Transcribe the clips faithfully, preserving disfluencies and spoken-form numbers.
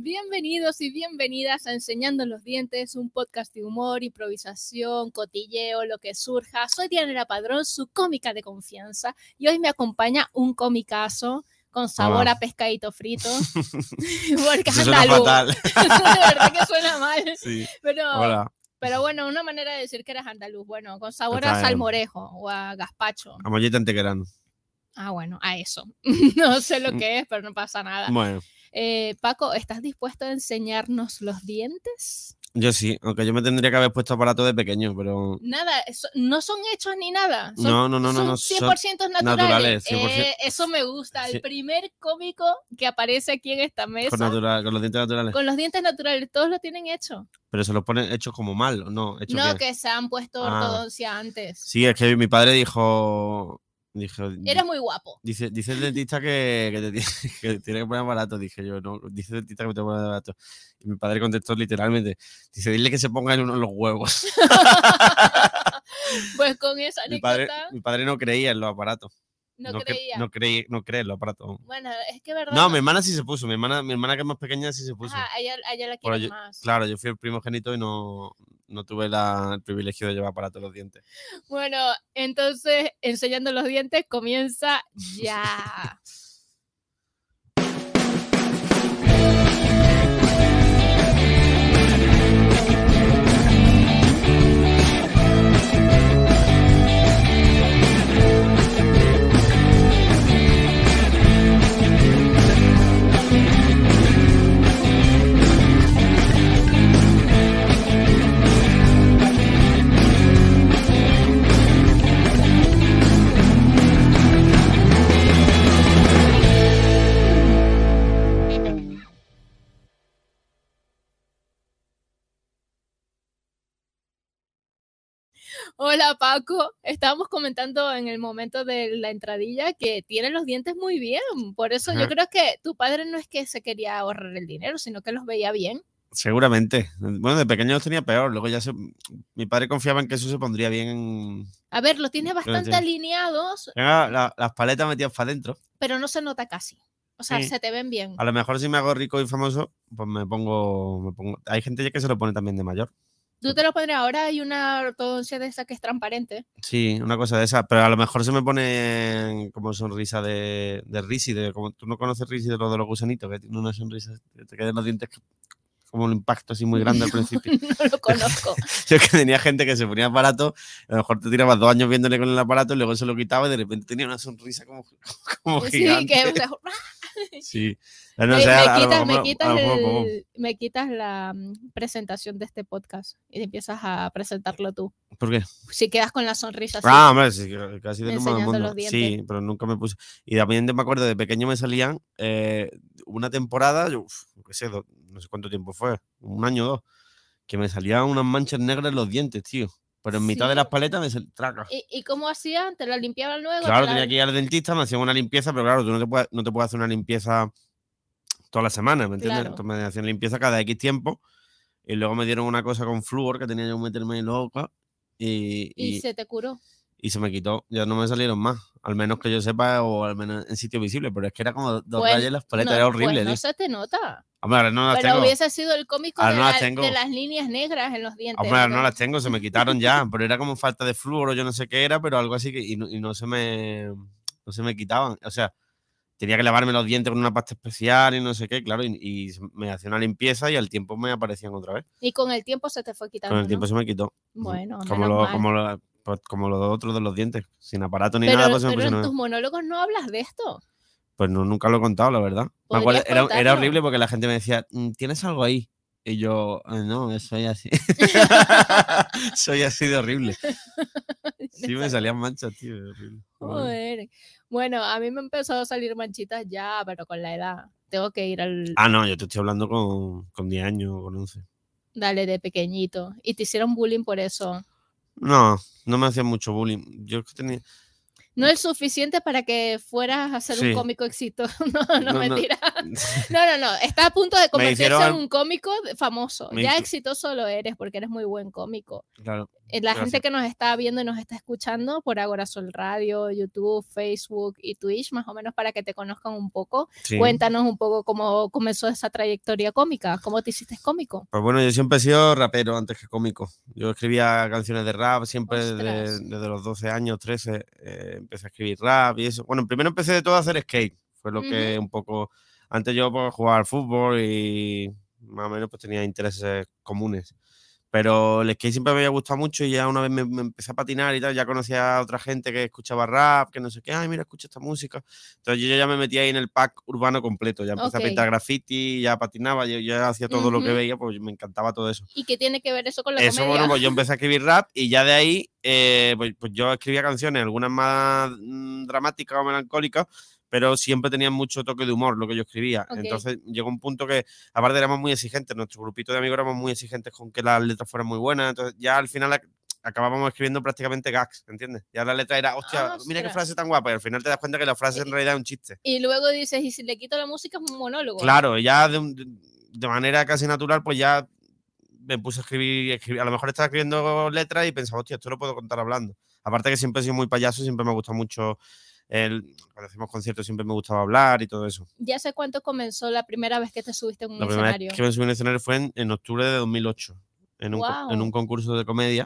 Bienvenidos y bienvenidas a Enseñando los Dientes, un podcast de humor, improvisación, cotilleo, lo que surja. Soy Dianela Padrón, su cómica de confianza, y hoy me acompaña un comicazo con sabor Hola. a pescadito frito. Porque Eso es suena andaluz. fatal. Eso de verdad que suena mal. Sí. Pero, Hola. pero bueno, una manera de decir que eres andaluz. Bueno, con sabor Está a bien. salmorejo o a gazpacho. A mollete antequerano. Ah, bueno, a eso. No sé lo que es, pero no pasa nada. Bueno, Eh, Paco, ¿estás dispuesto a enseñarnos los dientes? yo sí, aunque yo me tendría que haber puesto aparato de pequeño, pero Nada, eso, no son hechos ni nada. Son, no, no, no, no, son no, cien por ciento son naturales. naturales, cien por ciento. Eh, eso me gusta. Sí. El primer cómico que aparece aquí en esta mesa Con, natural, con los dientes naturales. con los dientes naturales, todos lo tienen hecho. Pero se los ponen hechos como mal, ¿o no? ¿Hechos No, bien? que se han puesto Ah. ortodoncia antes. Sí, es que mi padre dijo... dijo Eres muy guapo. Dice, dice el dentista que, que, te tiene, que tiene que poner aparato. Dije yo, no, dice el dentista que me tengo que poner aparato. Y mi padre contestó literalmente, dice, dile que se ponga en uno de los huevos. Pues con esa mi, padre, anécdota mi padre no creía en los aparatos. no, No, creía. cre, no, creí, no cree en los aparatos. Bueno, es que verdad. No, mi hermana sí se puso. Mi hermana, mi hermana que es más pequeña sí se puso. Ajá, a ella, a ella la Pero quieren yo- más. Claro, yo fui el primogénito y no, no tuve la- el privilegio de llevar aparato en los dientes. Bueno, entonces, enseñando los dientes, comienza ya. Hola Paco, estábamos comentando en el momento de la entradilla que tiene los dientes muy bien, por eso Ajá. yo creo que tu padre no es que se quería ahorrar el dinero, sino que los veía bien. Seguramente. Bueno, de pequeño los tenía peor. Luego ya se, mi padre confiaba en que eso se pondría bien en... A ver, los tiene bastante tiene. alineados, Tenga la- las paletas metidas para adentro. pero no se nota casi. O sea, Sí. se te ven bien. A lo mejor si me hago rico y famoso, pues me pongo, me pongo... Hay gente ya que se lo pone también de mayor. Tú te lo pondrías, ahora hay una ortodoncia de esa que es transparente. Sí, una cosa de esa. Pero a lo mejor se me pone como sonrisa de, de Risi. De, como, ¿tú no conoces Risi de lo de los gusanitos? Que tiene una sonrisa que te quedan los dientes como un impacto así muy grande al principio. No lo conozco. Yo que tenía gente que se ponía aparato, a lo mejor te tirabas dos años viéndole con el aparato y luego se lo quitaba y de repente tenía una sonrisa como, como Sí, gigante. que o sea, Sí. No me, sé, me a- a lo quitas, mejor me, lo- quitas a lo mejor el- como- me quitas la mm, presentación de este podcast y empiezas a presentarlo tú. ¿Por qué? Si quedas con la sonrisa así. Ah, hombre, sí, que- casi de lo más del Enseñando mundo. los dientes. Sí, pero nunca me puse. Y también me acuerdo, de pequeño me salían eh, una temporada, yo uf, qué sé, do- no sé cuánto tiempo fue, un año o dos, que me salían unas manchas negras en los dientes, tío. Pero en mitad ¿Sí? de las paletas me sal- traca. ¿Y, ¿Y cómo hacían? ¿Te la limpiaban luego? Claro, ¿Te la- tenía que ir al dentista, me hacían una limpieza, pero claro, tú no te puedes, no te puedes hacer una limpieza toda la semana, ¿me entiendes? Claro. Entonces me hacían limpieza cada X tiempo y luego me dieron una cosa con flúor que tenía yo que meterme en la boca y, Y y, se te curó. y se me quitó. Ya no me salieron más, al menos que yo sepa o al menos en sitio visible, pero es que era como dos Pues, rayas en las paletas, no, era horrible, pues no tío. se te nota. Hombre, ahora no las Pero tengo. hubiese sido el cómico Ahora de, no las la- tengo. de las líneas negras en los dientes. Hombre, ahora no ¿no? las tengo, se me quitaron ya, pero era como falta de flúor o yo no sé qué era, pero algo así que y no, y no se me no se me quitaban. O sea, tenía que lavarme los dientes con una pasta especial y no sé qué, claro, y, y me hacía una limpieza y al tiempo me aparecían otra vez. Y con el tiempo se te fue quitando. Con el tiempo ¿no? se me quitó. Bueno, como menos lo, mal. como, lo, pues, como los otros de los dientes, sin aparato ni Pero, nada, pues se me pero en pusieron- tus monólogos no hablas de esto. Pues no, nunca lo he contado, la verdad. Me ¿Podrías acuerdo, era, era contarlo? horrible porque la gente me decía, "Mm, ¿tienes algo ahí?" Y yo, "Eh, no, soy así." Soy así de horrible. Sí, me salían manchas, tío. Horrible. Joder. Bueno, a mí me empezó a salir manchitas ya, pero con la edad. Tengo que ir al... Ah, no, yo te estoy hablando con, con diez años o con once. Dale, de pequeñito. Y te hicieron bullying por eso. No, no me hacían mucho bullying. Yo es que tenía... No es suficiente para que fueras a ser Sí. un cómico exitoso. No, no, No, no. mentira. No, no, no. Está a punto de convertirse hicieron en al- un cómico de- famoso. Me Ya hizo- exitoso lo eres porque eres muy buen cómico. Claro. eh, la Gracias. gente que nos está viendo y nos está escuchando por Agora Sol Radio, YouTube, Facebook y Twitch, más o menos para que te conozcan un poco. Sí. Cuéntanos un poco cómo comenzó esa trayectoria cómica, cómo te hiciste cómico. Pues bueno, yo siempre he sido rapero antes que cómico. Yo escribía canciones de rap siempre desde, Ostras. desde los doce años, trece, eh, empecé a escribir rap y eso. Bueno, primero empecé de todo a hacer skate. Fue lo que Ujú. un poco... Antes yo pues, jugaba al fútbol y más o menos pues tenía intereses comunes. Pero el skate siempre me había gustado mucho y ya una vez me, me empecé a patinar y tal, ya conocía a otra gente que escuchaba rap, que no sé qué, ay, mira, escucha esta música. Entonces yo ya me metí ahí en el pack urbano completo, ya empecé Ok. a pintar graffiti, ya patinaba, yo ya hacía todo lo que Ujú. veía, pues me encantaba todo eso. ¿Y qué tiene que ver eso con la Eso, comedia? bueno, pues yo empecé a escribir rap y ya de ahí, eh, pues, pues yo escribía canciones, algunas más mm, dramáticas o melancólicas, pero siempre tenían mucho toque de humor lo que yo escribía. Ok. Entonces llegó un punto que, aparte, éramos muy exigentes, nuestro grupito de amigos éramos muy exigentes con que las letras fueran muy buenas, entonces ya al final ac- acabábamos escribiendo prácticamente gags, ¿entiendes? Ya la letra era, hostia, mira qué Ostras. frase tan guapa, y al final te das cuenta que la frase en Y, realidad es un chiste. y luego dices, ¿y si le quito la música es un monólogo? Claro, ya de, un- de- de manera casi natural, pues ya me puse a escribir, escribir- a lo mejor estaba escribiendo letras y pensaba, hostia, esto lo puedo contar hablando. Aparte que siempre he sido muy payaso, siempre me ha gustado mucho, el, cuando hacemos conciertos siempre me gustaba hablar y todo eso. ¿Ya sé cuánto comenzó la primera vez que te subiste en un La primera escenario? vez que me subí a un escenario fue en, en octubre de dos mil ocho, en un, co- en un Wow. concurso de comedia.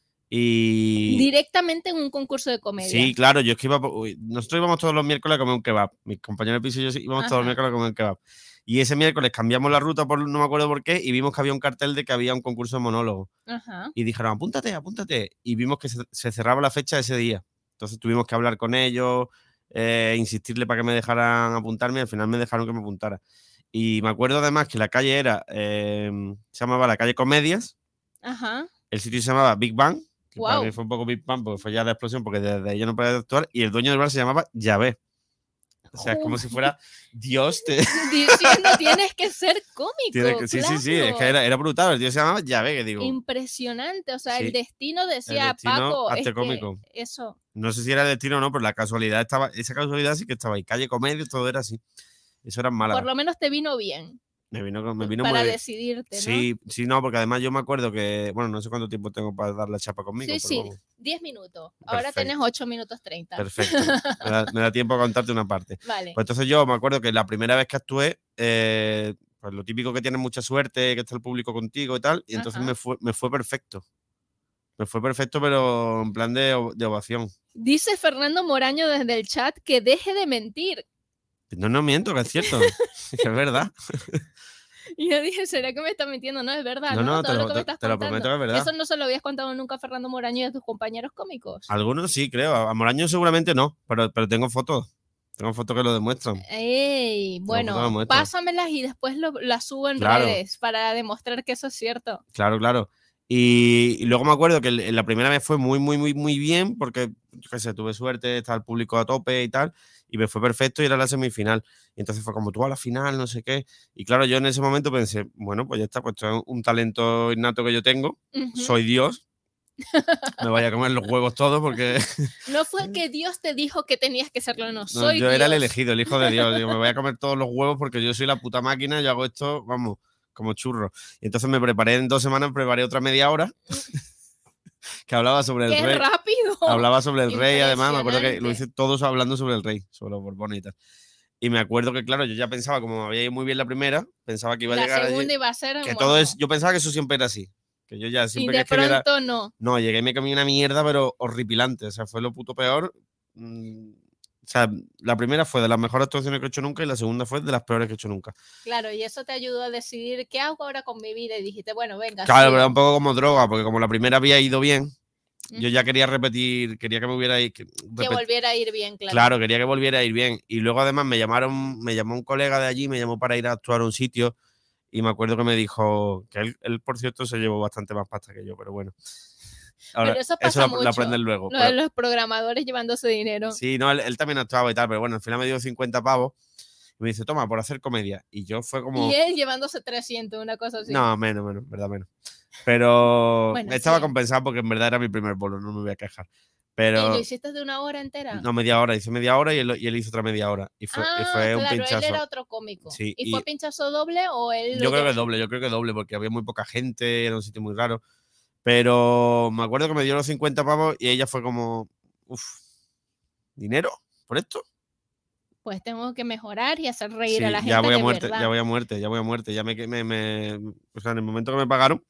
Y Directamente en un concurso de comedia. sí, claro, yo es que iba, po- uy, nosotros íbamos todos los miércoles a comer un kebab. Mis compañeros de piso y yo sí íbamos todos los Ajá. miércoles a comer un kebab. Y ese miércoles cambiamos la ruta por no me acuerdo por qué y vimos que había un cartel de que había un concurso de monólogo. Ajá. Y dijeron, apúntate, apúntate. Y vimos que se, se cerraba la fecha ese día. Entonces tuvimos que hablar con ellos, eh, insistirle para que me dejaran apuntarme y al final me dejaron que me apuntara. Y me acuerdo además que la calle era, eh, se llamaba la calle Comedias, Ajá. el sitio se llamaba Big Bang, que para mí Wow. fue un poco Big Bang porque fue ya la explosión, porque desde ahí yo no podía actuar, y el dueño del bar se llamaba Yahvé. O sea, es como si fuera Dios. Te... Diciendo tienes que ser cómico. Tiene que, sí, claro. sí, sí, es que era, era brutal. El tío se llamaba Yahvé, que digo. Impresionante. O sea, Sí, el destino decía, el destino, Paco, hazte es que cómico. eso. No sé si era el destino o no, pero la casualidad estaba, esa casualidad sí que estaba ahí. Calle Comedia, todo era así. Eso era en Por Málaga. lo menos te vino bien Me vino, con- me vino muy para bien. decidirte, ¿no? Sí, sí, no, porque además yo me acuerdo que, bueno, no sé cuánto tiempo tengo para dar la chapa conmigo, Sí, pero sí, vamos. diez minutos. Ahora Perfecto. tienes ocho minutos treinta. Perfecto. Me da, me da tiempo a contarte una parte. Vale. Pues entonces yo me acuerdo que la primera vez que actué, eh, pues lo típico que tienes mucha suerte, que está el público contigo y tal, y entonces Ajá. me fue, me fue perfecto. Me fue perfecto, pero en plan de, ov- de ovación. Dice Fernando Moraño desde el chat que deje de mentir. No, no miento, que es cierto. Que es verdad. Y yo dije, ¿será que me está mintiendo? No, es verdad, No, ¿no? no, Todo te lo lo, que me te- estás te lo contando. prometo que es verdad. Eso no se lo habías contado nunca a Fernando Moraño y a tus compañeros cómicos. Algunos sí, creo. A Moraño seguramente no, pero, pero tengo fotos. Tengo fotos que lo demuestran. Ey, fotos que lo bueno, demuestran. pásamelas y después lo, las subo en Claro. redes para demostrar que eso es cierto. Claro, claro. Y, y luego me acuerdo que el- la primera vez fue muy, muy, muy, muy bien, porque, yo qué sé, tuve suerte, estaba el público a tope y tal, y me fue perfecto y era la semifinal. Y entonces fue como tú a la final, no sé qué. Y claro, yo en ese momento pensé, bueno, pues ya está, pues esto es un talento innato que yo tengo, Ujú. soy Dios, me vaya a comer los huevos todos porque No fue que Dios te dijo que tenías que serlo, no, no, soy yo Dios. era el elegido, el hijo de Dios. Digo, me voy a comer todos los huevos porque yo soy la puta máquina, yo hago esto, vamos, como churro. Y entonces me preparé en dos semanas, preparé otra media hora que hablaba sobre el ¡Qué rey. rápido! Hablaba sobre el rey, además, me acuerdo que lo Impresionante. hice todos hablando sobre el rey, sobre los Borbones y tal. Y me acuerdo que, claro, yo ya pensaba, como me había ido muy bien la primera, pensaba que iba a La llegar allí, segunda iba a ser, que bueno, todo es, yo pensaba que eso siempre era así. Que yo ya y siempre que de escribiera. pronto no. No, llegué y me comí una mierda, pero horripilante. O sea, fue lo puto peor. Mm, O sea, la primera fue de las mejores actuaciones que he hecho nunca y la segunda fue de las peores que he hecho nunca. Claro, y eso te ayudó a decidir qué hago ahora con mi vida y dijiste, bueno, venga, Claro, sigo. pero era un poco como droga, porque como la primera había ido bien, yo ya Ujú. quería repetir, quería que me hubiera ido. Que, Que repet- volviera a ir bien, claro. Claro, quería que volviera a ir bien. Y luego además me llamaron, me llamó un colega de allí, me llamó para ir a actuar a un sitio y me acuerdo que me dijo que él, él, por cierto, se llevó bastante más pasta que yo, pero bueno. Ahora, Pero eso pasa lo, mucho. lo aprendes luego. Lo pero- de los programadores llevándose dinero. Sí, no, él, él también actuaba y tal, pero bueno, al final me dio cincuenta pavos y me dice, toma, por hacer comedia. Y yo fue como... Y él llevándose trescientos, una cosa así. No, menos, menos, verdad, menos. Pero Bueno, estaba sí. compensado porque en verdad era mi primer bolo, no me voy a quejar. ¿Y lo Pero hiciste de una hora entera? no, media hora, hice media hora y él, y él hizo otra media hora. Y fue, y Ah, fue un claro, pinchazo. él era otro cómico. Sí, ¿Y, y- fue pinchazo doble o él Yo lo creo que llevó? doble, yo creo que doble, porque había muy poca gente, era un sitio muy raro. Pero me acuerdo que me dio los cincuenta pavos y ella fue como, uff, ¿dinero por esto? Pues tengo que mejorar y hacer reír Sí, a la gente ya voy a de muerte, verdad. ya voy a muerte, ya voy a muerte. Ya me, me, me, o sea, en el momento que me pagaron,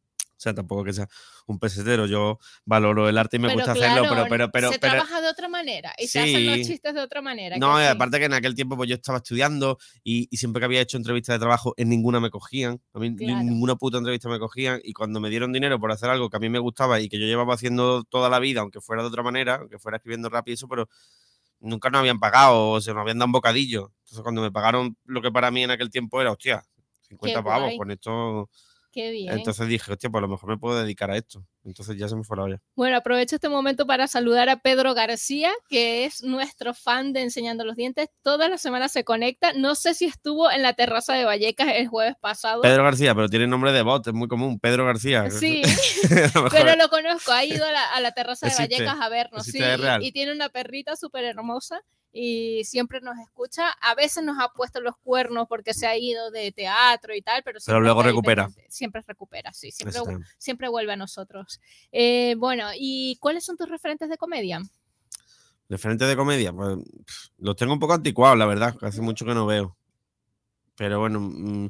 o sea, tampoco que sea un pesetero, yo valoro el arte y me Pero gusta hacerlo, claro, pero, pero, pero, se pero, trabaja de otra manera y se hacen los sí. chistes de otra manera, que No, y sí. aparte que en aquel tiempo pues yo estaba estudiando y, y siempre que había hecho entrevistas de trabajo, en ninguna me cogían. A mí Claro. ninguna puta entrevista me cogían y cuando me dieron dinero por hacer algo que a mí me gustaba y que yo llevaba haciendo toda la vida, aunque fuera de otra manera, aunque fuera escribiendo rap y eso, pero nunca nos habían pagado o se nos habían dado un bocadillo. Entonces cuando me pagaron lo que para mí en aquel tiempo era, hostia, Qué cincuenta pavos, guay, con esto... qué bien. Entonces dije, hostia, pues a lo mejor me puedo dedicar a esto. Entonces ya se me fue la olla. Bueno, aprovecho este momento para saludar a Pedro García, que es nuestro fan de Enseñando los Dientes. Todas las semanas se conecta. No sé si estuvo en la terraza de Vallecas el jueves pasado. Pedro García, pero tiene nombre de bot, es muy común. Pedro García. Sí, A lo mejor pero lo conozco. Ha ido a la, a la terraza de existe. Vallecas a vernos, sí, Existe, es real. y, y tiene una perrita súper hermosa y siempre nos escucha. A veces nos ha puesto los cuernos porque se ha ido de teatro y tal, pero, Pero siempre luego está ahí recupera. pendiente. Siempre recupera, sí, siempre, Eso está. siempre vuelve a nosotros. Eh, bueno, ¿y cuáles son tus referentes de comedia? Referentes de comedia, pues pff, los tengo un poco anticuados, la verdad, que hace mucho que no veo. Pero bueno, mm,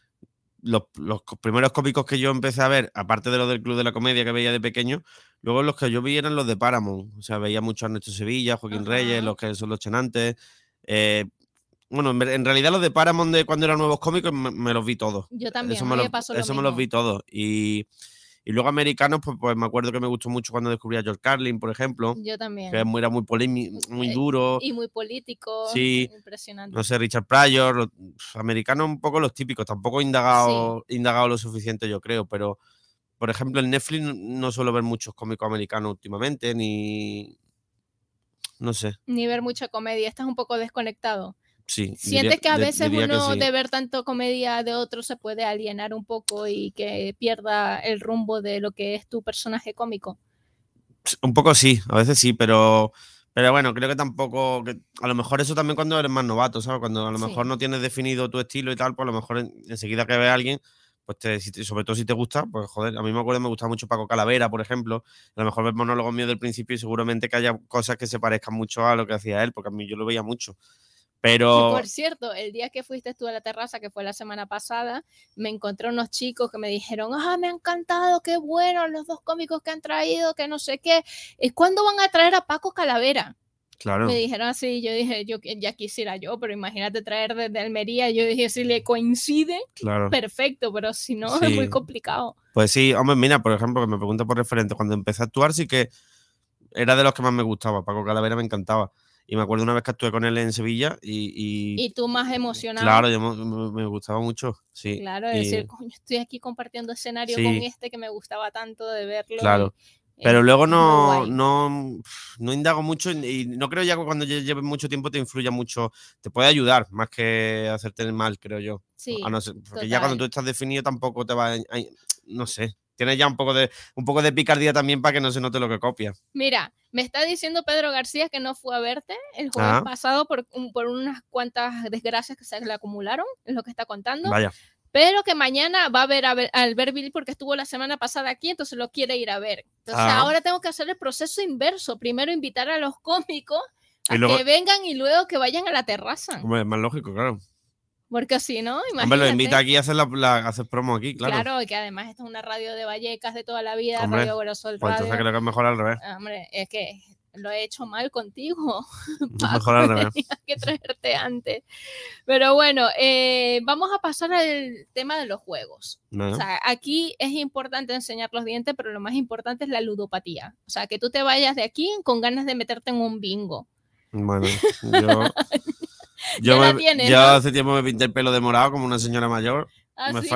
los, los co- primeros cómicos que yo empecé a ver, aparte de los del Club de la Comedia que veía de pequeño, luego los que yo vi eran los de Paramount. O sea, veía mucho a Ernesto Sevilla, Joaquín Ajá. Reyes, los que son los Chenantes. Eh, bueno, en, ver- en realidad los de Paramount de cuando eran nuevos cómicos me, me los vi todos. Yo también, Eso a me mí los, me pasó lo eso me los mismo. vi todos. Y, y luego americanos, pues, pues me acuerdo que me gustó mucho cuando descubrí a George Carlin, por ejemplo, Yo también. que era muy polémico, muy Eh, duro. Y muy político, Sí, impresionante. no sé, Richard Pryor, los americanos un poco los típicos, tampoco he indagado, he indagado lo suficiente, yo creo, pero por ejemplo en Netflix no- no suelo ver muchos cómicos americanos últimamente, ni no sé, Ni ver mucha comedia, estás un poco desconectado. sí, ¿Sientes diría, que a de- veces diría que uno sí. de ver tanto comedia de otro se puede alienar un poco y que pierda el rumbo de lo que es tu personaje cómico? Un poco sí, a veces sí, pero pero bueno, creo que tampoco, que a lo mejor eso también cuando eres más novato, ¿sabes? Cuando a lo mejor Sí. no tienes definido tu estilo y tal, pues a lo mejor en- enseguida que ves a alguien, pues te, si te- sobre todo si te gusta, pues joder, a mí me acuerdo, me gustaba mucho Paco Calavera, por ejemplo. A lo mejor ves monólogos míos del principio y seguramente que haya cosas que se parezcan mucho a lo que hacía él, porque a mí yo lo veía mucho. Que Pero, por cierto, el día que fuiste tú a la terraza, que fue la semana pasada, me encontré unos chicos que me dijeron, ah, me ha encantado, qué bueno, los dos cómicos que han traído, que no sé qué. ¿Cuándo van a traer a Paco Calavera? claro, Me dijeron así, yo dije, yo ya quisiera yo, pero imagínate traer desde Almería. Yo dije, si le coincide, claro. perfecto, pero si no, Sí. es muy complicado. Pues sí, hombre, mira, por ejemplo, que me pregunta por referente, cuando empecé a actuar sí que era de los que más me gustaba, Paco Calavera me encantaba. Y me acuerdo una vez que actué con él en Sevilla y... y Y tú más emocionado. Claro, yo me, me- me gustaba mucho, sí. Claro, es y- decir, coño, estoy aquí compartiendo escenario Sí. con este que me gustaba tanto de verlo. Claro. y Pero es- luego es muy no, guay. no, no indago mucho y y no creo ya que cuando lle- lleves mucho tiempo te influya mucho, te puede ayudar más que hacerte mal, creo yo. Sí, A no ser- porque ya cuando total. tú estás definido tampoco te va a, a- no sé, tienes ya un poco de un poco de picardía también para que no se note lo que copias. Mira, me está diciendo Pedro García que no fue a verte el jueves Ah, pasado por, un- por unas cuantas desgracias que se le acumularon, es lo que está contando. vaya. Pero que mañana va a ver a, ver, a Albert Bill porque estuvo la semana pasada aquí, entonces lo quiere ir a ver. Entonces Ah. ahora tengo que hacer el proceso inverso. Primero invitar a los cómicos a Y luego- que vengan y luego que vayan a la terraza. Hombre, es más lógico, claro. Porque si no, imagínate. Hombre, lo invita aquí a hacer, la, la- a hacer promo aquí, claro. Claro, y que además esto es una radio de Vallecas de toda la vida, Hombre, Radio Aerosol Pues Radio. entonces creo que es mejor al revés. Hombre, es que lo he hecho mal contigo. Es Paco, mejor al revés. tenía que traerte antes. Pero bueno, eh, vamos a pasar al tema de los juegos. ¿No? O sea, aquí es importante enseñar los dientes, pero lo más importante es la ludopatía. O sea, que tú te vayas de aquí con ganas de meterte en un bingo. Bueno, yo. Yo, Ya la me- tienes, yo ¿no? hace tiempo me pinté el pelo de morado como una señora mayor. ¿Ah, Me sí? fa-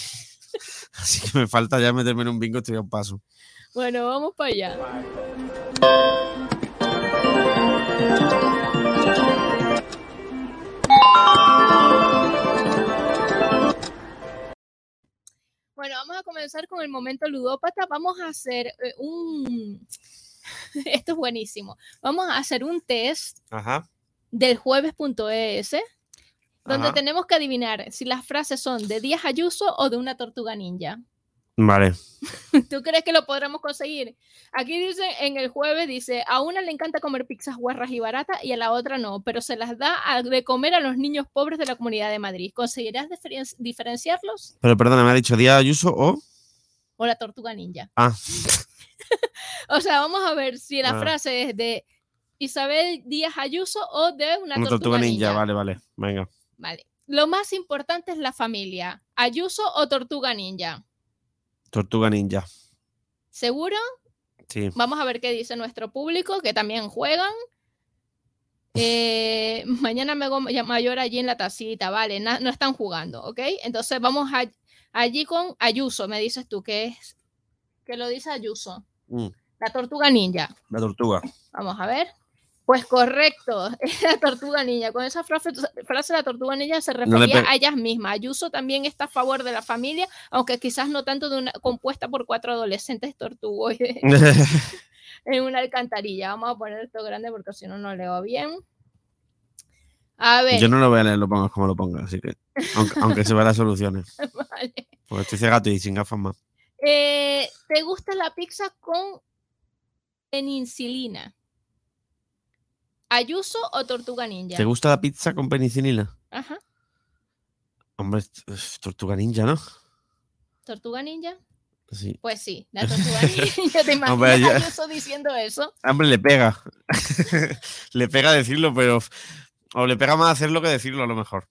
Así que me falta ya meterme en un bingo, estoy a un paso. Bueno, vamos para allá. Bueno, vamos a comenzar con el momento ludópata. Vamos a hacer eh, un... Esto es buenísimo. Vamos a hacer un test Ajá. del jueves.es donde Ajá. tenemos que adivinar si las frases son de Díaz Ayuso o de una tortuga ninja. Vale. ¿Tú crees que lo podremos conseguir? Aquí dice, en el jueves dice, a una le encanta comer pizzas guarras y baratas y a la otra no, pero se las da a- de comer a los niños pobres de la Comunidad de Madrid. ¿Conseguirás diferen- diferenciarlos? Pero perdona, me ha dicho Díaz Ayuso o... O la Tortuga Ninja. Ah, O sea, vamos a ver si la Ah. frase es de Isabel Díaz Ayuso o de una, una tortuga, tortuga ninja. ninja. Vale, vale. Venga. Vale. Lo más importante es la familia. ¿Ayuso o Tortuga Ninja? Tortuga ninja. ¿Seguro? Sí. Vamos a ver qué dice nuestro público, que también juegan. Eh, mañana me hago mayor allí en la tacita, vale, na- no están jugando, ¿ok? Entonces vamos a, allí con Ayuso, me dices tú, que es, que lo dice Ayuso, Mm, la tortuga ninja. la tortuga. Vamos a ver. Pues correcto, es la tortuga ninja. Con esa frase, frase la tortuga ninja se No le refería pe- a ellas mismas. Ayuso también está a favor de la familia, aunque quizás no tanto de una compuesta por cuatro adolescentes tortugoides en una alcantarilla. Vamos a poner esto grande porque si no, no leo bien. A ver. Yo no lo voy a leer, lo pongas como lo pongas, así que. Aunque, aunque se vean las soluciones. Vale. Porque estoy cegato y sin gafas más. Eh, ¿Te gusta la pizza con penicilina? ¿Ayuso o tortuga ninja? ¿Te gusta la pizza con penicilina? Ajá. Hombre, es- es tortuga ninja, ¿no? ¿Tortuga ninja? Sí. Pues sí, la tortuga ninja. ¿Te imaginas Hombre, ya- Ayuso diciendo eso? Hombre, le pega. Le pega decirlo, pero. O le pega más hacerlo que decirlo, a lo mejor.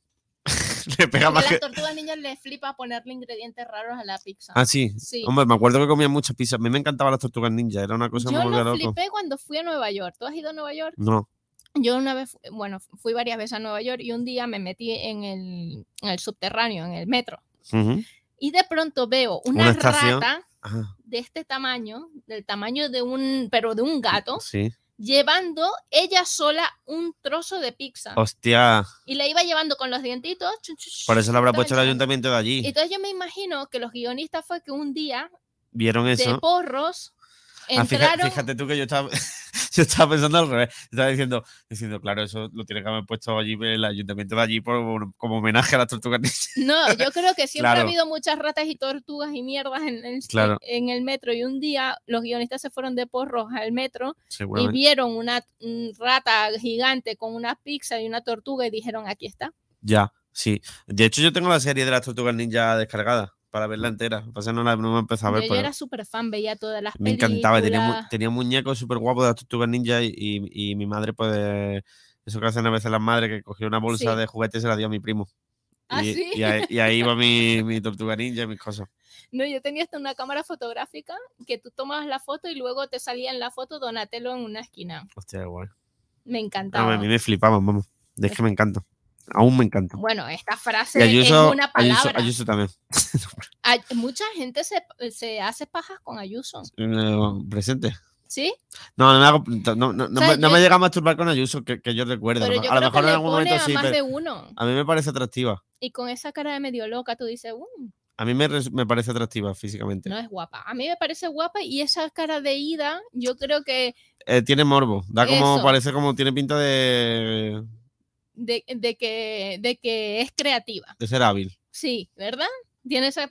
Le pega Porque más a que. las tortugas ninjas les flipa ponerle ingredientes raros a la pizza. Ah, sí. Sí. Hombre, me acuerdo que comía muchas pizzas. A mí me encantaban las tortugas ninja. Era una cosa Yo muy lo loco. flipé cuando fui a Nueva York. ¿Tú has ido a Nueva York? No. Yo una vez, fu- bueno, fui varias veces a Nueva York y un día me metí en el, en el subterráneo, en el metro. Ujú. Y de pronto veo una, Una estación. rata Ajá, de este tamaño, del tamaño de un, pero de un gato, sí. llevando ella sola un trozo de pizza. Hostia. Y la iba llevando con los dientitos. chu, chu, chu, Por eso lo habrá estaba puesto el llevando. ayuntamiento de allí. Entonces yo me imagino que los guionistas fue que un día ¿Vieron de eso? porros Ah, fíjate, entraron. fíjate tú que yo estaba, yo estaba pensando al revés. Estaba diciendo, diciendo, claro, eso lo tiene que haber puesto allí el ayuntamiento de allí por, como homenaje a las tortugas ninja. No, yo creo que siempre Claro. ha habido muchas ratas y tortugas y mierdas en el, Claro. en el metro. Y un día los guionistas se fueron de porros al metro y Seguramente. vieron una mm, rata gigante con una pizza y una tortuga y dijeron, aquí está. Ya, sí. De hecho, yo tengo la serie de las tortugas ninja descargada para verla entera. Lo que pasa es que no la no me he empezado a Yo, ver. yo pero era súper fan, veía todas las me películas. encantaba. Tenía, mu- tenía un muñeco súper guapo de las tortugas ninja y, y, y mi madre, pues, eso que hacen a veces las madres, que cogió una bolsa Sí. de juguetes y se la dio a mi primo. ¿Ah, y, sí? y ahí, y ahí iba mi, mi tortuga ninja y mis cosas. No, yo tenía hasta una cámara fotográfica que tú tomabas la foto y luego te salía en la foto Donatello en una esquina. Hostia, qué guay. Me Ah, encantaba. a mí me flipaban, vamos. Es que me encanta. Aún me encanta. Bueno, esta frase Y Ayuso, es una palabra. Ayuso, Ayuso también. Ay, mucha gente se, se hace pajas con Ayuso. Eh, presente. ¿Sí? No, no me, hago, no, no, no O sea, me, no yo- me llega a masturbar con Ayuso, que, que yo recuerdo. Pero A lo, yo a lo creo mejor que en le algún pone momento a sí, más pero de uno. a mí me parece atractiva. Y con esa cara de medio loca tú dices, uh, A mí me, res- me parece atractiva físicamente. no es guapa. A mí me parece guapa y esa cara de ida, yo creo que Eh, tiene morbo. Da como, Eso. parece como, tiene pinta de, de, de que, de que es creativa. de ser hábil. Sí, ¿verdad? Tiene esa...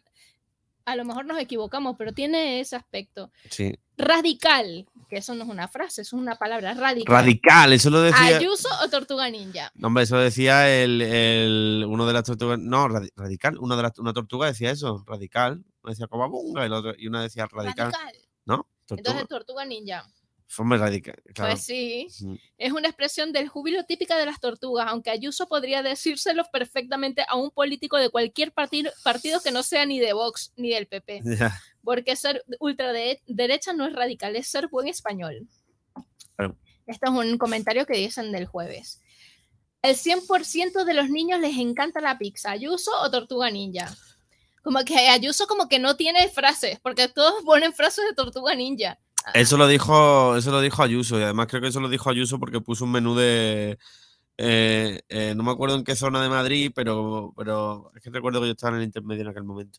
A lo mejor nos equivocamos, pero tiene ese aspecto. Sí. Radical, que eso no es una frase, eso es una palabra, radical. Radical, eso lo decía. ¿Ayuso o Tortuga Ninja? No, hombre, eso lo decía el, el- uno de las tortugas. No, radi- radical. Uno de las, una tortuga decía eso, radical. Una decía cobabunga y, el otro, y una decía radical. Radical. ¿No? Tortuga. Entonces, Tortuga Ninja. Hombre, radical. Claro. Pues sí, Ujú. es una expresión del júbilo típica de las tortugas, aunque Ayuso podría decírselo perfectamente a un político de cualquier partido, partido que no sea ni de Vox ni del P P, Ya. porque ser ultraderecha no es radical, es ser buen español. Claro. Esto es un comentario que dicen del jueves. El cien por ciento de los niños les encanta la pizza, Ayuso o Tortuga Ninja. Como que Ayuso como que no tiene frases, porque todos ponen frases de Tortuga Ninja. Eso lo dijo, eso lo dijo Ayuso, y además creo que eso lo dijo Ayuso porque puso un menú de. eh, eh, no me acuerdo en qué zona de Madrid, pero, pero es que recuerdo que yo estaba en el intermedio en aquel momento.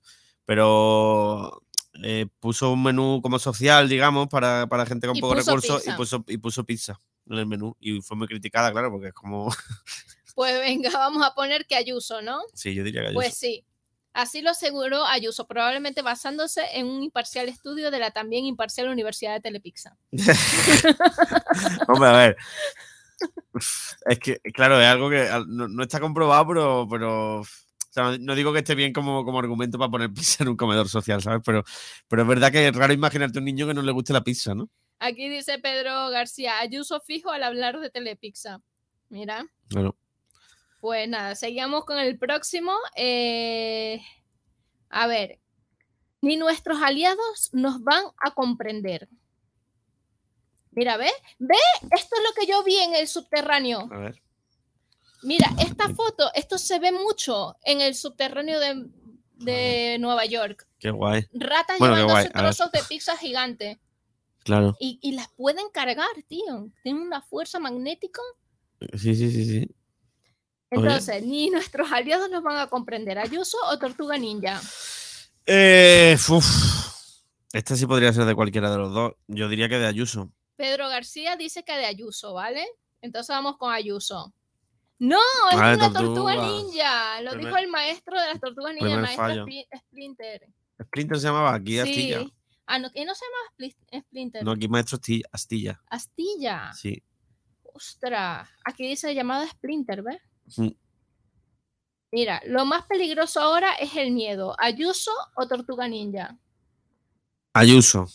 Pero eh, puso un menú como social, digamos, para, para gente con Y pocos puso recursos y pizza. puso, y puso pizza en el menú. Y fue muy criticada, claro, porque es como. Pues venga, vamos a poner que Ayuso, ¿no? Sí, yo diría que Ayuso. Pues sí. Así lo aseguró Ayuso, probablemente basándose en un imparcial estudio de la también imparcial Universidad de Telepizza. Hombre, a ver. Es que, claro, es algo que no, no está comprobado, pero, pero o sea, no, no digo que esté bien como, como argumento para poner pizza en un comedor social, ¿sabes? Pero, pero es verdad que es raro imaginarte a un niño que no le guste la pizza, ¿no? Aquí dice Pedro García, Ayuso fijo al hablar de Telepizza. Mira. Claro. Pues nada, seguimos con el próximo. Eh, a ver, ni nuestros aliados nos van a comprender. Mira, ¿ves? ¿Ves? Esto es lo que yo vi en el subterráneo. A ver. Mira, esta foto, esto se ve mucho en el subterráneo de, de Nueva York. Qué guay. Ratas Bueno, llevándose qué guay. trozos de pizza gigante. Claro. Y, y las pueden cargar, tío. Tienen una fuerza magnética. Sí, sí, sí, sí. Entonces, Oye. ni nuestros aliados nos van a comprender. ¿Ayuso o Tortuga Ninja? Eh, uf. Esta sí podría ser de cualquiera de los dos. Yo diría que de Ayuso. Pedro García dice que de Ayuso, ¿vale? Entonces vamos con Ayuso. ¡No! ¡Es Ah, una tortuga. tortuga ninja! Lo Primer, dijo el maestro de las tortugas ninja, el maestro fallo. Splinter. Splinter se llamaba aquí, sí. Astilla. Ah, no, ¿y no se llama Splinter? No, aquí maestro Astilla. ¿Astilla? Sí. ¡Ostras! Aquí dice llamada Splinter, ¿ves? Sí. Mira, lo más peligroso ahora es el miedo. ¿Ayuso o Tortuga Ninja? Ayuso.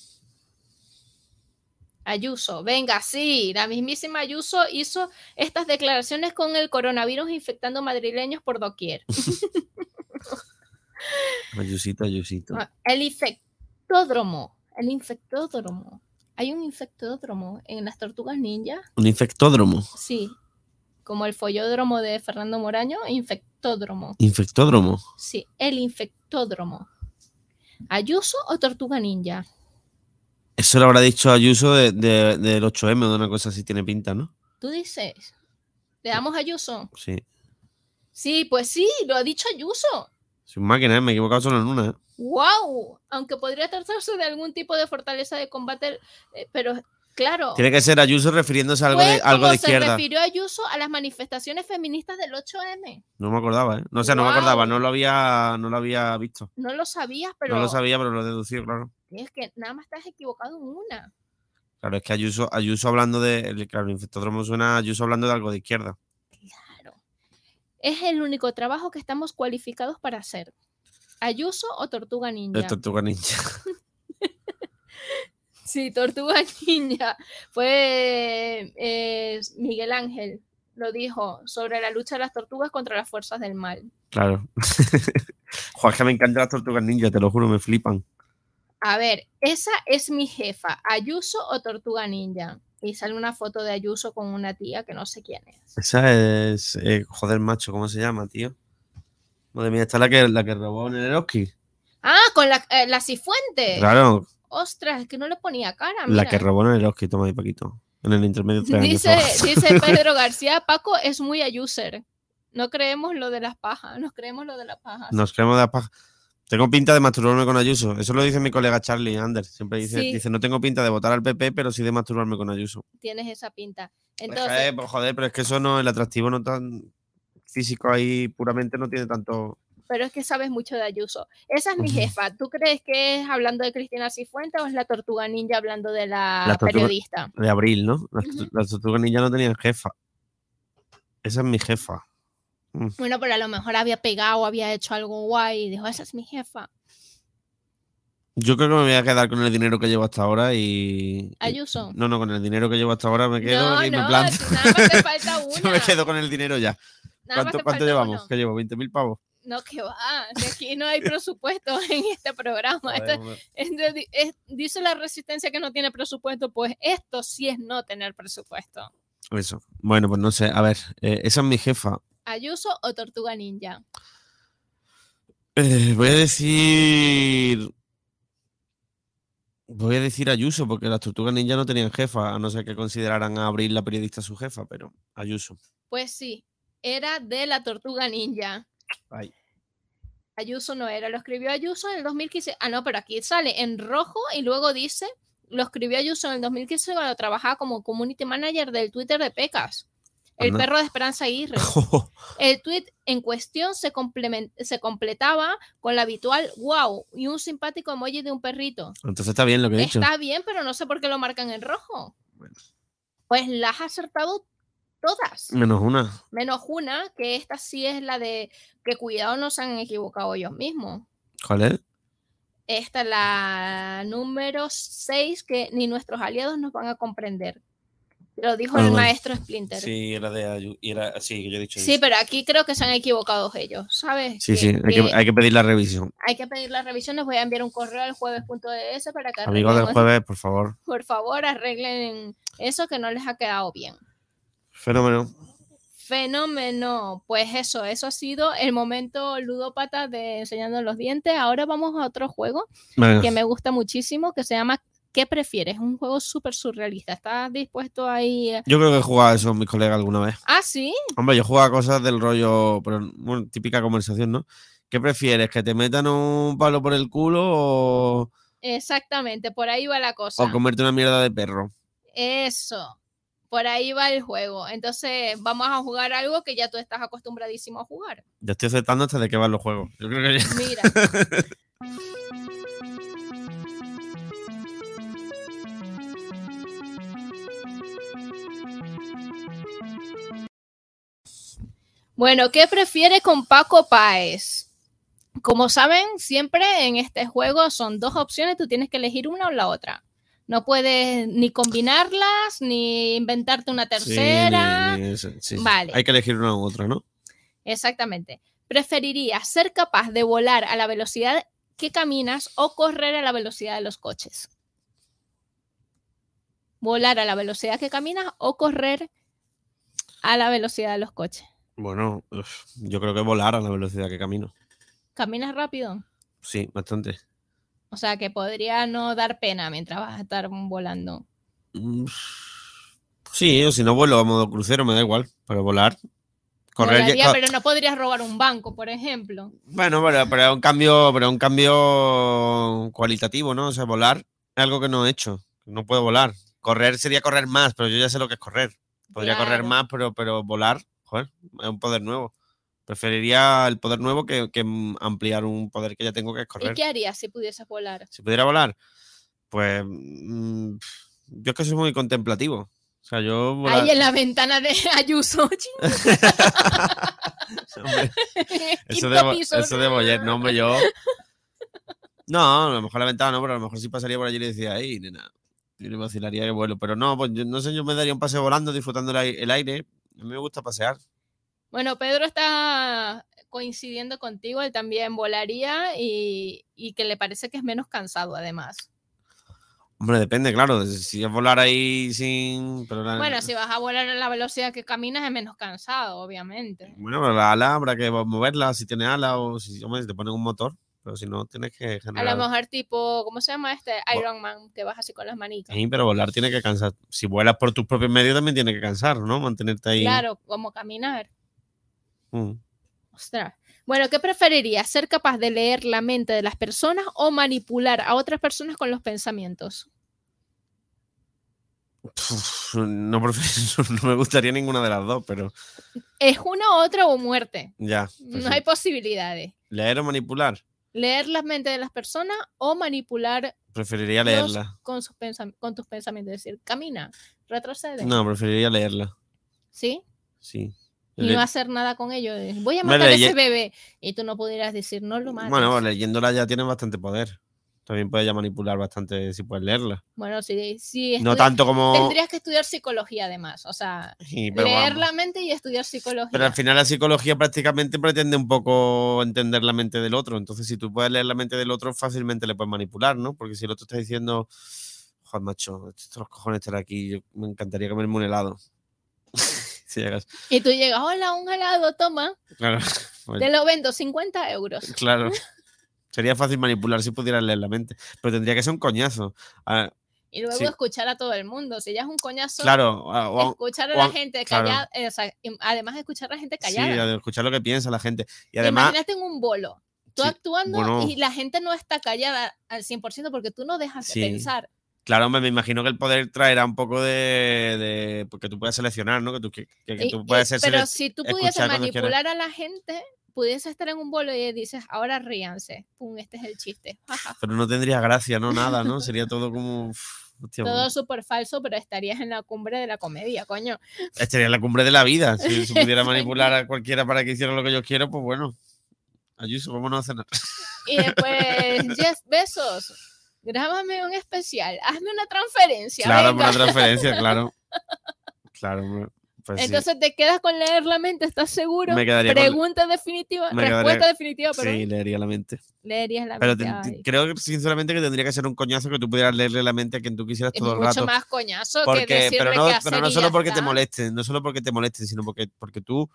Ayuso, venga, sí, la mismísima Ayuso hizo estas declaraciones con el coronavirus infectando madrileños por doquier. Ayusito, Ayusito. El infectódromo, el infectódromo. Hay un infectódromo en las Tortugas Ninja. ¿Un infectódromo? Sí, como el follódromo de Fernando Moraño, infectódromo. ¿Infectódromo? Sí, el infectódromo. ¿Ayuso o Tortuga Ninja? Eso lo habrá dicho Ayuso de, de, del ocho eme o de una cosa así, tiene pinta, ¿no? ¿Tú dices? ¿Le damos a Ayuso? Sí. Sí, pues sí, lo ha dicho Ayuso. Sin máquina, me he equivocado solo en una. ¿eh? ¡Wow! Aunque podría tratarse de algún tipo de fortaleza de combate, eh, pero claro. Tiene que ser Ayuso refiriéndose a algo de, algo de izquierda. Se refirió Ayuso a las manifestaciones feministas del ocho eme. No me acordaba, ¿eh? No, o sea, wow. no me acordaba, no lo había, no lo había visto. No lo sabías, pero. No lo sabía, pero lo he deducido, claro. Es que nada más estás equivocado en una. Claro, es que Ayuso, Ayuso hablando de. Claro, el infectódromo suena a Ayuso hablando de algo de izquierda. Claro. Es el único trabajo que estamos cualificados para hacer. ¿Ayuso o Tortuga Ninja? El Tortuga Ninja. Sí, Tortuga Ninja. Fue eh, Miguel Ángel, lo dijo, sobre la lucha de las tortugas contra las fuerzas del mal. Claro. Joder, que me encantan las Tortugas Ninja, te lo juro, me flipan. A ver, esa es mi jefa, ¿Ayuso o Tortuga Ninja? Y sale una foto de Ayuso con una tía que no sé quién es. Esa es, eh, joder, macho, ¿cómo se llama, tío? Madre mía, esta es la que, la que robó en el Eroski. Ah, con la, eh, la Cifuente. Claro. Ostras, es que no le ponía cara. Mira. La que robó en el Eroski, toma ahí, Paquito. En el intermedio tres dice, años. dice Pedro García, Paco es muy ayuser. No creemos lo de las pajas, nos creemos lo de las pajas. Nos creemos de las pajas. Tengo pinta de masturbarme con Ayuso. Eso lo dice mi colega Charlie Anders. Siempre dice, sí. dice, no tengo pinta de votar al P P, pero sí de masturbarme con Ayuso. Tienes esa pinta. Entonces, es que, pues, joder, pero es que eso no, el atractivo no tan físico ahí puramente no tiene tanto. Pero es que sabes mucho de Ayuso. Esa es mi jefa. ¿Tú crees que es hablando de Cristina Cifuentes o es la Tortuga Ninja hablando de la, la tortuga, periodista? De Abril, ¿no? Las uh -huh. la Tortuga Ninja no tenían jefa. Esa es mi jefa. Mm. Bueno, pero a lo mejor había pegado, había hecho algo guay y dijo, esa es mi jefa. Yo creo que me voy a quedar con el dinero que llevo hasta ahora y... Ayuso. No, no, con el dinero que llevo hasta ahora me quedo no, y no, me planto. Nada más te falta una. Yo me quedo con el dinero ya. Nada ¿Cuánto, ¿cuánto llevamos? ¿Qué llevo? ¿veinte mil pavos? No, que va, que aquí no hay presupuesto en este programa. Joder, esto, es, es, dice la Resistencia que no tiene presupuesto, pues esto sí es no tener presupuesto. Eso. Bueno, pues no sé, a ver, eh, esa es mi jefa. ¿Ayuso o Tortuga Ninja? Eh, voy a decir... Voy a decir Ayuso, porque las Tortugas Ninja no tenían jefa, a no ser que consideraran a Abril la periodista su jefa, pero Ayuso. Pues sí, era de la Tortuga Ninja. Ay. Ayuso no era, lo escribió Ayuso en el dos mil quince. Ah, no, pero aquí sale en rojo y luego dice, lo escribió Ayuso en el dos mil quince cuando trabajaba como community manager del Twitter de Pecas. El Anda. perro de Esperanza Aguirre. El tuit en cuestión se, se completaba con la habitual wow y un simpático emoji de un perrito. Entonces está bien lo que he dicho. Está bien, pero no sé por qué lo marcan en rojo. Bueno. Pues las has acertado todas. Menos una. Menos una, que esta sí es la de que cuidado no se han equivocado ellos mismos. ¿Cuál es? Esta es la número seis, que ni nuestros aliados nos van a comprender. Lo dijo ah, el maestro Splinter. Sí, era de Ayu, y era, sí, que yo he dicho. Sí, eso. Pero aquí creo que se han equivocado ellos, ¿sabes? Sí, que, sí, hay que, hay que pedir la revisión. Hay que pedir la revisión. Les voy a enviar un correo al jueves punto es para que amigos del jueves, por favor. Por favor, arreglen eso que no les ha quedado bien. Fenómeno. Fenómeno. Pues eso, eso ha sido el momento ludópata de Enseñando los Dientes. Ahora vamos a otro juego bueno. que me gusta muchísimo, que se llama ¿Qué prefieres? Es un juego súper surrealista. ¿Estás dispuesto ahí? Yo creo que he jugado a eso con mis colegas alguna vez. ¿Ah, sí? Hombre, yo juego a cosas del rollo, pero bueno, típica conversación, ¿no? ¿Qué prefieres? ¿Que te metan un palo por el culo o...? Exactamente, por ahí va la cosa. O comerte una mierda de perro. Eso, por ahí va el juego. Entonces vamos a jugar algo que ya tú estás acostumbradísimo a jugar. Ya estoy aceptando hasta de qué van los juegos. Yo creo que ya... Mira. Bueno, ¿qué prefiere con Paco Páez? Como saben, siempre en este juego son dos opciones, tú tienes que elegir una o la otra. No puedes ni combinarlas, ni inventarte una tercera. Sí, ni, ni eso, sí, vale. Hay que elegir una u otra, ¿no? Exactamente. ¿Preferirías ser capaz de volar a la velocidad que caminas o correr a la velocidad de los coches? ¿Volar a la velocidad que caminas o correr a la velocidad de los coches? Bueno, uf, yo creo que volar a la velocidad que camino. ¿Caminas rápido? Sí, bastante. O sea, que podría no dar pena mientras vas a estar volando. Sí, o si no vuelo a modo crucero, me da igual. Pero volar... Correr, Volaría, pero no podrías robar un banco, por ejemplo. Bueno, pero, pero es un cambio, pero un cambio cualitativo, ¿no? O sea, volar es algo que no he hecho. No puedo volar. Correr sería correr más, pero yo ya sé lo que es correr. Podría claro. correr más, pero, pero volar, joder, es un poder nuevo. Preferiría el poder nuevo que, que ampliar un poder que ya tengo, que es correr. ¿Y qué harías si pudieses volar? Si pudiera volar, pues mmm, yo es que soy muy contemplativo. O sea, yo volar... Ahí en la ventana de Ayuso. Hombre, eso, de, eso de Boyer, no, hombre, yo... No, a lo mejor la ventana no, pero a lo mejor sí pasaría por allí y le decía, ahí, nena, yo le vacilaría que vuelo. Pero no, pues yo, no sé, yo me daría un paseo volando, disfrutando el aire. A mí me gusta pasear. Bueno, Pedro está coincidiendo contigo, él también volaría y, y que le parece que es menos cansado, además. Hombre, depende, claro, si es volar ahí sin... Pero la... Bueno, si vas a volar a la velocidad que caminas es menos cansado, obviamente. Bueno, pero la ala habrá que moverla, si tiene ala o si, hombre, si te ponen un motor, pero si no tienes que generar... A lo mejor tipo, ¿cómo se llama este? Iron Man, que vas así con las manitas. Sí, pero volar tiene que cansar. Si vuelas por tus propios medios también tiene que cansar, ¿no? Mantenerte ahí... Claro, como caminar. Mm. Ostras. Bueno, ¿qué preferirías? ¿Ser capaz de leer la mente de las personas o manipular a otras personas con los pensamientos? Uf, no, no me gustaría ninguna de las dos, pero... Es una, otra o muerte. Ya. Pues no sí. hay posibilidades. ¿Leer o manipular? Leer la mente de las personas o manipular... Preferiría leerla. Con, sus pensam con tus pensamientos. Es decir, camina, retrocede. No, preferiría leerla. ¿Sí? Sí. Y Le... no hacer nada con ello. Voy a matar a ese bebé. Y tú no pudieras decir, no lo mates. Bueno, leyéndola ya tienes bastante poder. También puedes ya manipular bastante si puedes leerla. Bueno, sí. sí no tanto como... Tendrías que estudiar psicología además. O sea, sí, leer vamos. la mente y estudiar psicología. Pero al final la psicología prácticamente pretende un poco entender la mente del otro. Entonces, si tú puedes leer la mente del otro, fácilmente le puedes manipular, ¿no? Porque si el otro está diciendo, joder, macho, estos los cojones estar aquí, yo me encantaría comerme un helado. Si llegas. Y tú llegas, hola, un helado, toma. Claro. Bueno. Te lo vendo, cincuenta euros. Claro. Sería fácil manipular si pudieras leer la mente. Pero tendría que ser un coñazo. Ah, y luego sí. escuchar a todo el mundo. Si ya es un coñazo, claro, o, escuchar a o, la gente callada. Claro. Eh, o sea, además de escuchar a la gente callada. Sí, escuchar lo que piensa la gente. Y además, imagínate en un bolo. Tú sí, actuando bueno, y la gente no está callada al cien por ciento porque tú no dejas sí. de pensar. Claro, hombre, me imagino que el poder traerá un poco de... de porque tú puedes seleccionar, ¿no? Que tú, que, que Y- tú y- puedes ser pero sele- si tú pudieses escuchar cuando quieras. manipular a la gente, pudieses estar en un bolo y dices, ahora ríanse. Pum, este es el chiste. Jaja. Pero no tendría gracia, ¿no? Nada, ¿no? Sería todo como... uf, hostia, Todo súper falso, pero estarías en la cumbre de la comedia, coño. estaría en la cumbre de la vida. Si, si pudiera manipular a cualquiera para que hiciera lo que yo quiero, pues bueno. Ayuso, vámonos a cenar. Y después, Jeff Bezos, grábame un especial, hazme una transferencia. Claro, venga. una transferencia, claro. Claro, pues sí. Entonces te quedas con leer la mente, ¿estás seguro? Me quedaría con- Pregunta definitiva, me respuesta quedaría- definitiva, pero Sí, leería la mente. leerías la Pero mente. te- ay. te- creo que sinceramente que tendría que ser un coñazo que tú pudieras leerle la mente a quien tú quisieras Es todo el mucho rato. más coñazo que Porque, decirle pero no, qué hacer pero no y solo ya porque te está. molesten, no solo porque te molesten, sino porque, porque tú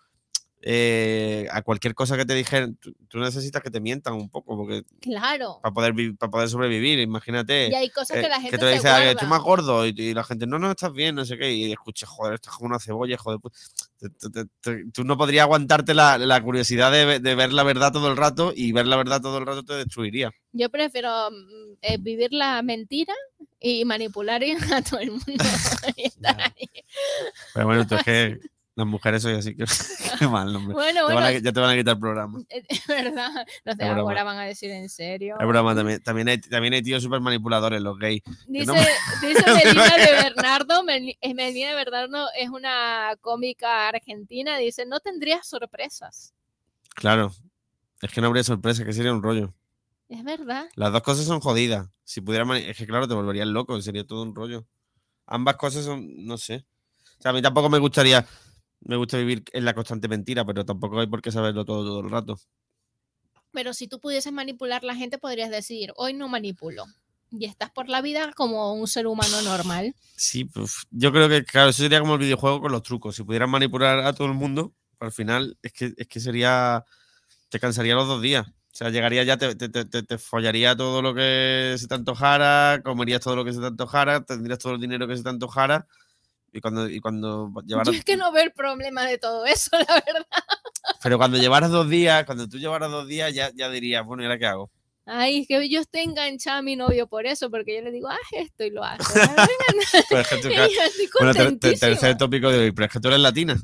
eh, a cualquier cosa que te dijeran, tú, tú necesitas que te mientan un poco, porque Claro. para poder, vi- para poder sobrevivir, imagínate. Y hay cosas eh, que la gente que tú se dices, "Ah, guarda. estoy más gordo", y, y la gente, no, no, estás bien, no sé qué, y escuchas, joder, estás como una cebolla, joder. Pues, te- te- te- te- tú no podrías aguantarte la, la curiosidad de, ve- de ver la verdad todo el rato, y ver la verdad todo el rato te destruiría. Yo prefiero mm, eh, vivir la mentira y manipular a todo el mundo. y estar Ya. ahí. Pero bueno, tú es que las mujeres soy así, que qué mal, hombre. Bueno, Te bueno, van a- ya te van a quitar el programa. es verdad. No sé, Es broma. ahora van a decir en serio. Es broma, también, también, hay, también hay tíos súper manipuladores, los gays. Dice, no me- dice Melina de Bernardo, Mel- eh, Melina de Bernardo es una cómica argentina, dice, no tendrías sorpresas. Claro, es que no habría sorpresa, que sería un rollo. Es verdad. Las dos cosas son jodidas. Si pudiera, mani- es que claro, te volverías loco, sería todo un rollo. Ambas cosas son, no sé. O sea, a mí tampoco me gustaría, me gusta vivir en la constante mentira, pero tampoco hay por qué saberlo todo, todo el rato. Pero si tú pudieses manipular la gente, podrías decir, hoy no manipulo. Y estás por la vida como un ser humano normal. Sí, pues, yo creo que, claro, eso sería como el videojuego con los trucos. Si pudieras manipular a todo el mundo, al final es que, es que sería, te cansaría los dos días. O sea, llegaría ya, te, te, te, te follaría todo lo que se te antojara, comerías todo lo que se te antojara, tendrías todo el dinero que se te antojara. Y cuando, y cuando llevaras, Yo es que no veo el problema de todo eso, la verdad. pero cuando llevaras dos días, cuando tú llevaras dos días, ya, ya dirías, bueno, ¿y ahora qué hago? Ay, es que yo estoy enganchada a mi novio por eso, porque yo le digo, haz esto y lo hace. Pues es que tú, Y claro, yo estoy bueno, te- te- contentísima. tercer tópico de hoy, pero es que tú eres latina.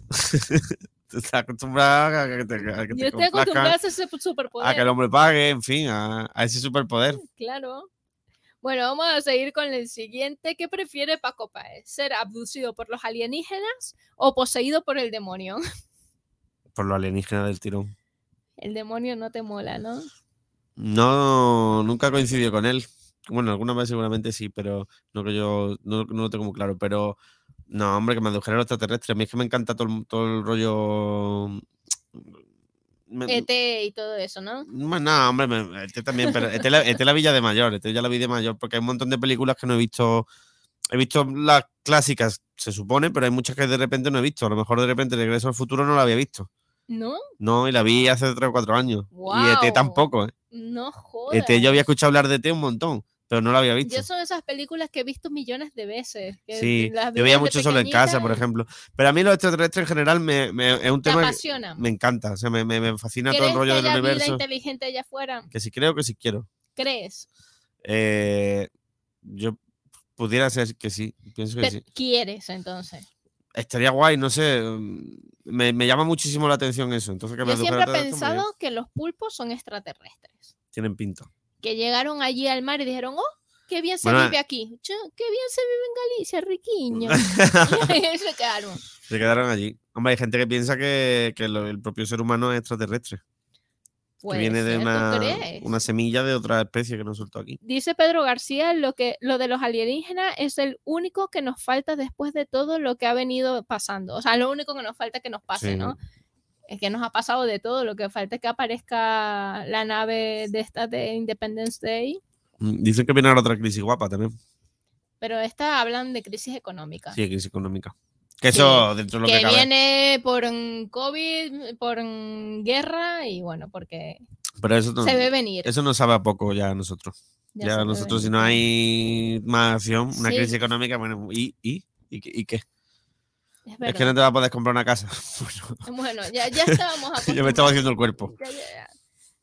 Tú estás acostumbrada a que te, a que te Yo estoy complazcan, acostumbrada a ese a que el superpoder. hombre pague, en fin, a, a ese superpoder. Claro. Bueno, vamos a seguir con el siguiente. ¿Qué prefiere Paco Páez? ¿Ser abducido por los alienígenas o poseído por el demonio? Por lo alienígena del tirón. El demonio no te mola, ¿no? No, nunca coincidió con él. Bueno, alguna vez seguramente sí, pero no que yo no, no lo tengo muy claro. Pero no, hombre, que me adujeran los extraterrestres. A mí es que me encanta todo, el- todo el rollo. Me- E T y todo eso, ¿no? No, no, hombre, me- este también, pero este la, este la vi ya de mayor, este ya la vi de mayor, porque hay un montón de películas que no he visto. He visto las clásicas, se supone, pero hay muchas que de repente no he visto. A lo mejor de repente Regreso al Futuro no la había visto. ¿No? No, y la vi hace tres o cuatro años. Y Guau. E T tampoco, ¿eh? No jodas. E T yo había escuchado hablar de E T un montón, pero no la había visto. Yo son esas películas que he visto millones de veces. Que Sí, las yo veía desde mucho solo en casa, por pequeñita, ejemplo. Pero a mí los extraterrestres en general me, me- es un Te tema que apasionan. me encanta. O sea, me, me- me fascina todo el ¿Crees rollo que del haya vida universo. inteligente allá afuera? Que si creo, que si quiero. ¿Crees? Eh, yo pudiera ser que sí, pienso que Pero sí. ¿quieres entonces? Estaría guay, no sé. mm, Me, me llama muchísimo la atención eso. Entonces, que me Yo siempre he adujeran todo esto, muy bien. pensado que los pulpos son extraterrestres. Tienen pinta. Que llegaron allí al mar y dijeron, oh, qué bien se Bueno, vive aquí. Che, qué bien se vive en Galicia, riquiño. Y ahí se quedaron. Se quedaron allí. Hombre, hay gente que piensa que, que lo- el propio ser humano es extraterrestre. Que Puede viene de ser, ¿tú una, crees? una semilla de otra especie que nos soltó aquí. Dice Pedro García, lo, que, lo de los alienígenas es el único que nos falta después de todo lo que ha venido pasando. O sea, lo único que nos falta que nos pase, Sí. ¿no? Es que nos ha pasado de todo. Lo que falta es que aparezca la nave de esta de Independence Day. Mm, Dicen que viene ahora otra crisis guapa también. Pero esta hablan de crisis económica. Sí, crisis económica. Que eso, dentro de lo que, que cabe. viene por mm, COVID, por mm, guerra y bueno, porque Pero eso no, se ve venir. eso nos sabe a poco ya a nosotros. Ya Ya, se ve nosotros, si venir. no hay más acción, una Sí. crisis económica, bueno, ¿y, y, y, qué- y qué? Es Es que verdad. no te vas a poder comprar una casa. Bueno, Bueno, ya, ya estábamos yo me estaba acostumbrados. haciendo el cuerpo. Ya, ya, ya.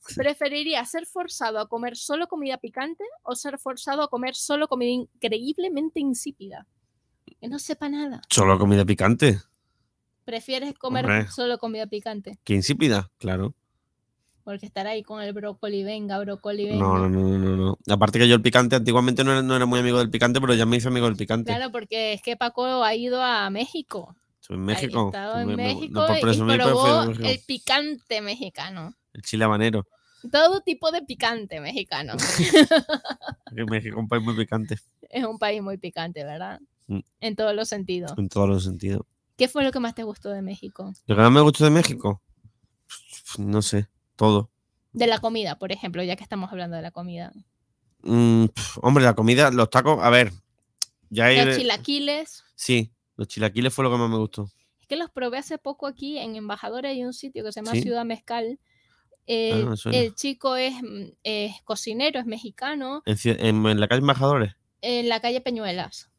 ¿Preferirías ser forzado a comer solo comida picante o ser forzado a comer solo comida increíblemente insípida? Que no sepa nada. Solo comida picante. ¿Prefieres comer Hombre. solo comida picante? ¿Qué insípida? Claro. Porque estar ahí con el brócoli, venga, brócoli, venga. No, no, no, no, no. Aparte que yo el picante, antiguamente no era, no era muy amigo del picante, pero ya me hice amigo del picante. Claro, porque es que Paco ha ido a México. Estoy en México. Ha estado en Me- me- México no por y presumir, pero probó fui de México. el picante mexicano. El chile habanero. Todo tipo de picante mexicano. Que México es un país muy picante. Es un país muy picante, ¿verdad? Mm. En todos los sentidos. En todos los sentidos. ¿Qué fue lo que más te gustó de México? Lo que más me gustó de México, no sé, todo. De la comida, por ejemplo, ya que estamos hablando de la comida. Mm, pf, hombre, la comida, los tacos, a ver. Ya hay, Los chilaquiles. Sí, los chilaquiles fue lo que más me gustó. Es que los probé hace poco aquí en Embajadores, hay un sitio que se llama ¿Sí? Ciudad Mezcal. El, Ah, me suena. el chico es, es cocinero, es mexicano, En, ci- en- en la calle Embajadores. en la calle Peñuelas.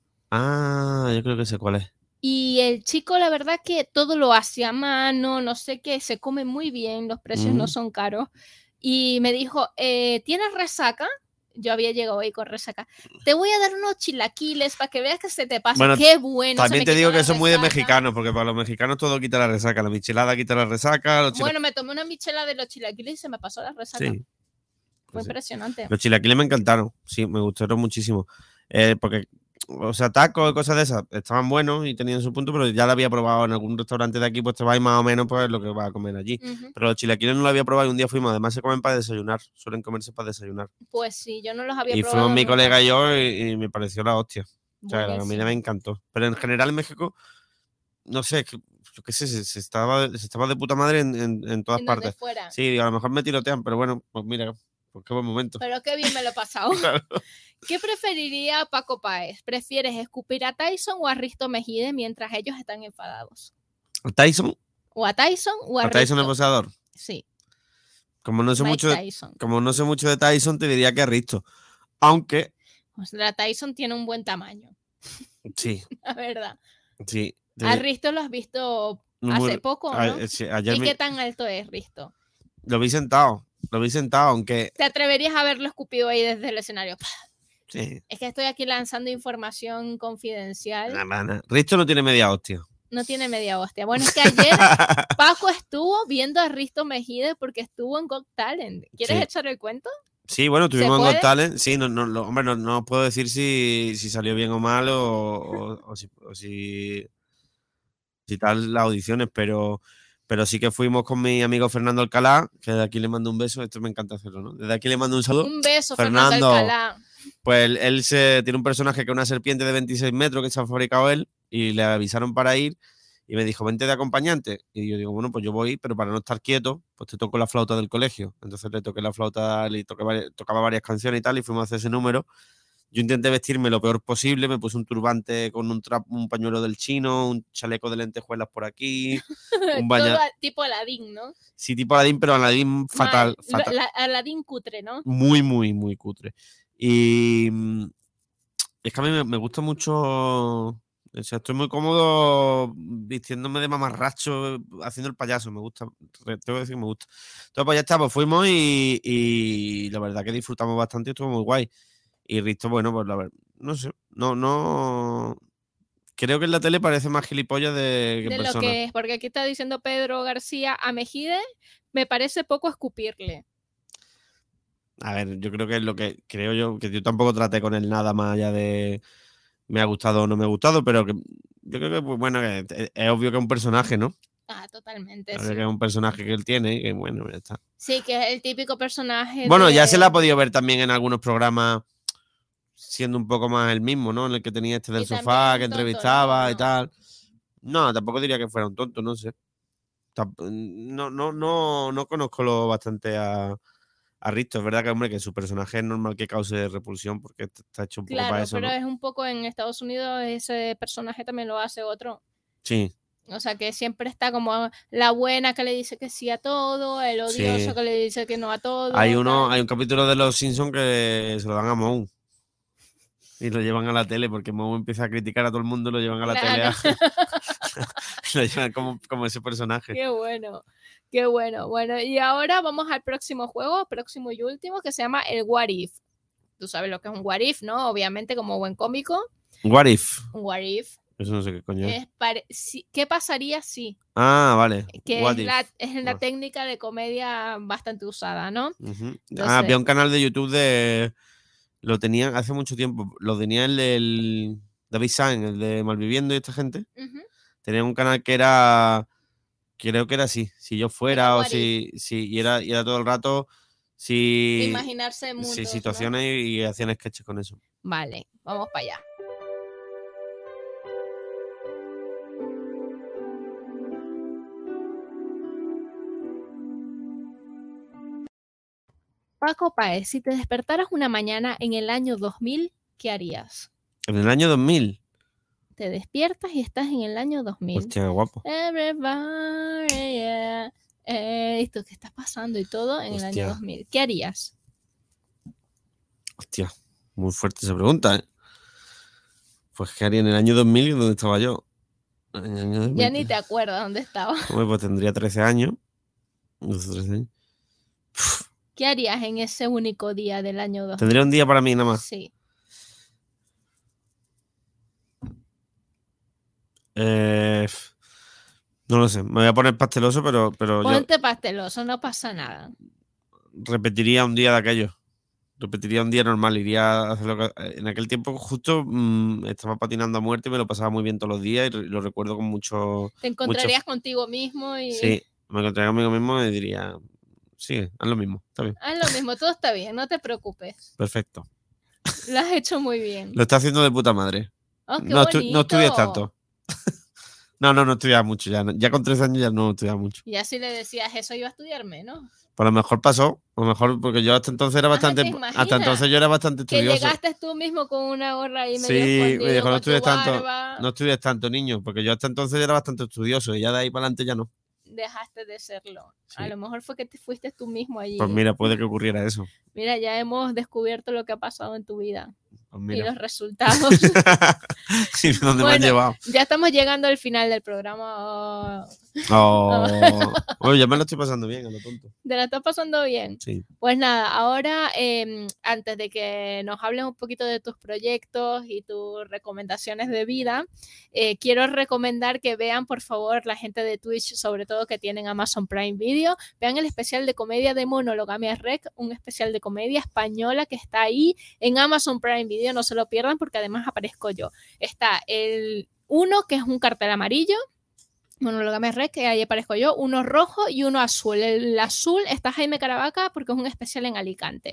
Ah, yo creo que sé cuál es. Y el chico, la verdad que todo lo hace a mano, no sé qué, se come muy bien, los precios no Mm. son caros. Y me dijo, eh, ¿tienes resaca? Yo había llegado ahí con resaca. Te voy a dar unos chilaquiles para que veas que se te pasa. Bueno, Qué bueno. se También me te quitó digo la que eso es muy de resaca. mexicanos, porque para los mexicanos todo quita la resaca. La michelada quita la resaca. Los, chila- Bueno, me tomé una michela de los chilaquiles y se me pasó la resaca. Sí, Fue pues sí. impresionante. Los chilaquiles me encantaron. Sí, me gustaron muchísimo. Eh, porque, o sea, tacos y cosas de esas estaban buenos y tenían su punto, pero ya lo había probado en algún restaurante de aquí, pues te vais más o menos pues lo que vas a comer allí. Ujú. Pero los chilaquiles no lo había probado y un día fuimos. Además se comen para desayunar. Suelen comerse para desayunar. Pues sí, yo no los había Y probado. fuimos mi nunca. colega y yo y, y me pareció la hostia. O sea, la comida Buenísimo. me encantó. Pero en general en México, no sé, que- yo qué sé, se, se estaba, se estaba de puta madre en, en, en todas En donde partes. fuera. Sí, digo, a lo mejor me tirotean, pero bueno, pues mira, pues qué buen momento. Pero qué bien me lo he pasado. Claro. ¿Qué preferiría Paco Páez? ¿Prefieres escupir a Tyson o a Risto Mejide mientras ellos están enfadados? ¿A Tyson? ¿O a Tyson o a, ¿A Tyson el Risto? boxeador? Sí, Como no sé Mike mucho de, Tyson. como no sé mucho de Tyson, te diría que a Risto. Aunque, O sea, Tyson tiene un buen tamaño, sí, la verdad. sí. te- A Risto lo has visto muy- hace poco, a- ¿no? sí, ayer ¿Y me- qué tan alto es Risto? lo vi sentado, lo vi sentado, aunque ¿Te atreverías a haberlo escupido ahí desde el escenario? sí, Es que estoy aquí lanzando información confidencial. nada, nada, nada. Risto no tiene media hostia. No tiene media hostia. Bueno, es que ayer Paco estuvo viendo a Risto Mejide porque estuvo en Got Talent. ¿Quieres Sí. echar el cuento? Sí, bueno, tuvimos en puede? Got Talent. Sí, no, no, lo- hombre, no, no puedo decir si, si salió bien o mal o, o- o si, o si, si tal las audiciones, pero, pero sí que fuimos con mi amigo Fernando Alcalá, que de aquí le mando un beso. Esto me encanta hacerlo, ¿no? Desde aquí le mando un saludo. Un beso, Fernando, Fernando. Alcalá. Pues él, él se, tiene un personaje que es una serpiente de veintiséis metros que se ha fabricado él y le avisaron para ir y me dijo, vente de acompañante. Y yo digo, bueno, pues yo voy, pero para no estar quieto, pues te toco la flauta del colegio. Entonces le toqué la flauta, le toqué vari- tocaba varias canciones y tal, y fuimos a hacer ese número. Yo intenté vestirme lo peor posible, me puse un turbante con un, trap, un pañuelo del chino, un chaleco de lentejuelas por aquí, un baña... Todo a- tipo Aladín, ¿no? Sí, tipo Aladín, pero Aladín fatal, Mal. Lo- fatal. la- Aladín cutre, ¿no? Muy, muy, muy cutre. Y mm, es que a mí me, me gusta mucho. O sea, estoy muy cómodo vistiéndome de mamarracho, haciendo el payaso. Me gusta, re- tengo que decir que me gusta. Entonces, pues ya está, pues fuimos y, y la verdad que disfrutamos bastante y estuvo muy guay. Y Risto, bueno, pues la verdad, no sé, no, no. Creo que en la tele parece más gilipollas de, que en De lo persona. que es, porque aquí está diciendo Pedro García a Mejide, me parece poco escupirle. A ver, yo creo que es lo que creo yo, que yo tampoco traté con él nada más allá de me ha gustado o no me ha gustado, pero que yo creo que, pues bueno, que es, es obvio que es un personaje, ¿no? Ah, totalmente. Es Sí. que es un personaje que él tiene y que, bueno, ya está. Sí, que es el típico personaje. Bueno, de- ya se la ha podido ver también en algunos programas siendo un poco más el mismo, ¿no? En el que tenía este del Y también sofá, un que tonto, entrevistaba ¿no? y tal. No, tampoco diría que fuera un tonto, no sé. Tamp- No, no, no, no conozco lo bastante a, a Risto. Es verdad que, hombre, que su personaje es normal que cause repulsión porque est- está hecho un poco Claro, para eso, pero ¿no? es un poco en Estados Unidos ese personaje también lo hace otro. Sí, O sea, que siempre está como la buena que le dice que sí a todo, el odioso Sí. que le dice que no a todo. hay uno, tal. hay un capítulo de Los Simpsons que se lo dan a Moe y lo llevan a la tele porque Moe empieza a criticar a todo el mundo y lo llevan a la tele. Claro. a- lo llevan como, como ese personaje. Qué bueno, qué bueno. Bueno, y ahora vamos al próximo juego, próximo y último, que se llama el What If. Tú sabes lo que es un What If, ¿no? Obviamente, como buen cómico. What if. Un What If. Eso no sé qué coño es. Es pare- si- ¿Qué pasaría si? Ah, vale. Que What es if. la, es la Ah. técnica de comedia bastante usada, ¿no? Ujú. Entonces- Ah, había un canal de YouTube de... Lo tenían hace mucho tiempo. Lo tenía el del David Sainz, el de Malviviendo y esta gente. Ujú. Tenía un canal que era... Creo que era así. Si yo fuera Era o What si... si y, era, y era todo el rato... Si... Imaginarse mundos, Sí, ¿no? situaciones y, y hacían sketches con eso. Vale, vamos para allá. Paco Páez, si te despertaras una mañana en el año dos mil, ¿qué harías? En el año dos mil. Te despiertas y estás en el año dos mil. Hostia, qué guapo. Everybody, yeah. Eh, esto que está pasando y todo en el Hostia. año dos mil. ¿Qué harías? Hostia, muy fuerte esa pregunta, ¿eh? Pues, ¿qué haría en el año dos mil y dónde estaba yo? En el año dos mil, Ya ni te acuerdas dónde estaba. Hombre, pues tendría trece años. doce, trece años. ¿Qué harías en ese único día del año dos mil? Tendría un día para mí nada más. Sí. Eh, no lo sé, me voy a poner pasteloso, pero, pero Ponte pasteloso, no pasa nada. yo repetiría un día de aquello. Repetiría un día normal, iría a hacer lo que... En aquel tiempo justo mmm, estaba patinando a muerte y me lo pasaba muy bien todos los días y lo recuerdo con mucho... Te encontrarías mucho... contigo mismo y... Sí, me encontraría conmigo mismo y diría, sigue, haz lo mismo, está bien. Haz lo mismo, todo está bien, no te preocupes. Perfecto. Lo has hecho muy bien. Lo está haciendo de puta madre. Oh, qué no, estu bonito. no estudias tanto. no, no, no estudias mucho. Ya, ya con tres años ya no estudias mucho. Y así le decías, eso iba a estudiar menos. Pues a lo mejor pasó, a lo mejor porque yo hasta entonces era bastante, ah, hasta entonces yo era bastante estudioso. Que llegaste tú mismo con una gorra ahí medio sí, me dijo, no estudies tanto, barba. no estudies tanto, niño, porque yo hasta entonces era bastante estudioso y ya de ahí para adelante ya no. Dejaste de serlo. Sí. A lo mejor fue que te fuiste tú mismo allí. Pues mira, puede que ocurriera eso. Mira, ya hemos descubierto lo que ha pasado en tu vida. Pues mira. Y los resultados. sí, ¿dónde bueno, me han llevado? Ya estamos llegando al final del programa. Oh. Oye, ya me lo estoy pasando bien, a lo tonto. ¿Te la estás pasando bien? Sí. Pues nada, ahora eh, antes de que nos hables un poquito de tus proyectos y tus recomendaciones de vida, eh, quiero recomendar que vean, por favor, la gente de Twitch, sobre todo que tienen Amazon Prime Video, vean el especial de comedia de Monologamia Rec, un especial de comedia española que está ahí en Amazon Prime Video, no se lo pierdan porque además aparezco yo. Está el uno que es un cartel amarillo, Monologamia Rec, que ahí aparezco yo, uno rojo y uno azul. El azul está Jaime Caravaca porque es un especial en Alicante.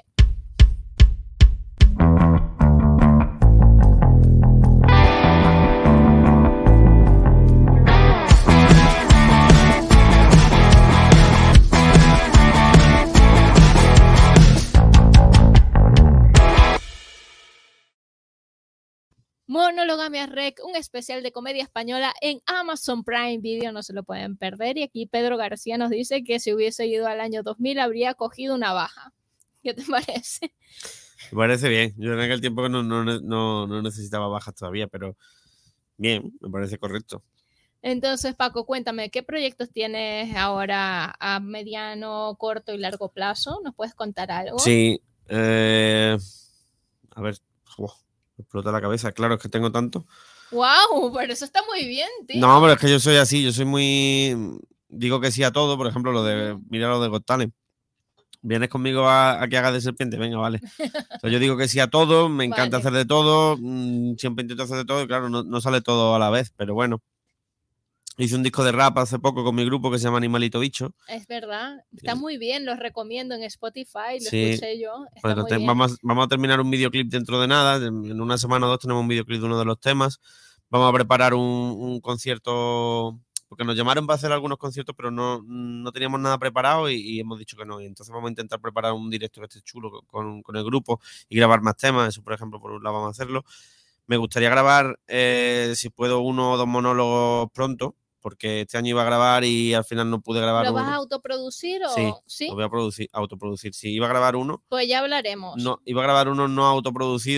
Monologamia Rec, un especial de comedia española en Amazon Prime Video, no se lo pueden perder. Y aquí Pedro García nos dice que si hubiese ido al año dos mil habría cogido una baja. ¿Qué te parece? Me parece bien. Yo en aquel tiempo no, no, no, no necesitaba bajas todavía, pero bien, me parece correcto. Entonces, Paco, cuéntame, ¿qué proyectos tienes ahora a mediano, corto y largo plazo? ¿Nos puedes contar algo? Sí. Eh, a ver, oh, me explota la cabeza. Claro, es que tengo tanto. ¡Wow! Pero eso está muy bien, tío. No, pero es que yo soy así. Yo soy muy... Digo que sí a todo. Por ejemplo, lo de... Mira lo de Got Talent. ¿Vienes conmigo a, a que haga de serpiente? Venga, vale. O sea, yo digo que sí a todo. Me encanta vale. hacer de todo. Siempre intento hacer de todo. Y claro, no, no sale todo a la vez. Pero bueno. Hice un disco de rap hace poco con mi grupo que se llama Animalito Bicho. Es verdad. Está sí. muy bien. Los recomiendo en Spotify. Lo sí. escuché yo. Está pues muy te, bien. Vamos, vamos a terminar un videoclip dentro de nada. En una semana o dos tenemos un videoclip de uno de los temas. Vamos a preparar un, un concierto... Porque nos llamaron para hacer algunos conciertos, pero no, no teníamos nada preparado y, y hemos dicho que no. Y entonces vamos a intentar preparar un directo que esté chulo con, con el grupo y grabar más temas. Eso, por ejemplo, por un lado vamos a hacerlo. Me gustaría grabar, eh, si puedo, uno o dos monólogos pronto, porque este año iba a grabar y al final no pude grabar ¿Lo uno. vas a autoproducir o...? Sí, ¿Sí? lo voy a producir, autoproducir. Si iba a grabar uno... Pues ya hablaremos. No, iba a grabar uno no autoproducido,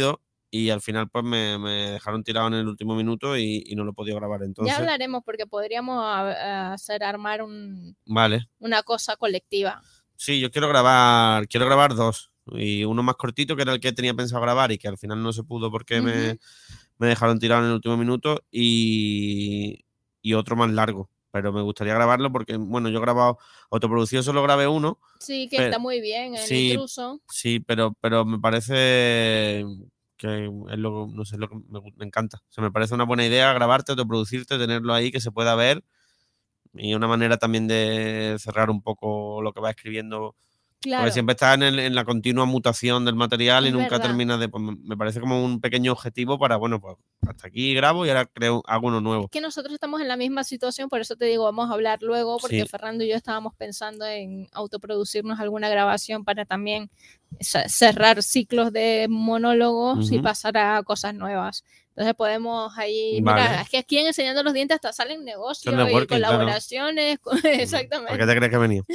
y al final pues me, me dejaron tirado en el último minuto y, y no lo he podido grabar. Entonces, ya hablaremos porque podríamos a, a hacer armar un, vale. una cosa colectiva. Sí, yo quiero grabar, quiero grabar dos. Y uno más cortito, que era el que tenía pensado grabar y que al final no se pudo porque uh-huh. me, me dejaron tirado en el último minuto. Y, y otro más largo. Pero me gustaría grabarlo porque, bueno, yo he grabado autoproducido, solo grabé uno. Sí, que pero, está muy bien, el sí, intruso. Sí, pero, pero me parece que es lo, no sé, lo que me, me encanta. O sea, me parece una buena idea grabarte, autoproducirte, tenerlo ahí, que se pueda ver. Y una manera también de cerrar un poco lo que vas escribiendo. Claro. Porque siempre estás en, el, en la continua mutación del material es y nunca terminas de... Pues, me parece como un pequeño objetivo para, bueno, pues hasta aquí grabo y ahora creo hago uno nuevo. Es que nosotros estamos en la misma situación, por eso te digo, vamos a hablar luego, porque sí. Fernando y yo estábamos pensando en autoproducirnos alguna grabación para también cerrar ciclos de monólogos uh-huh. y pasar a cosas nuevas. Entonces podemos ahí, vale. Mira, es que aquí en Enseñando los Dientes hasta salen negocios y colaboraciones. Claro. Exactamente. ¿Por qué te crees que he venido?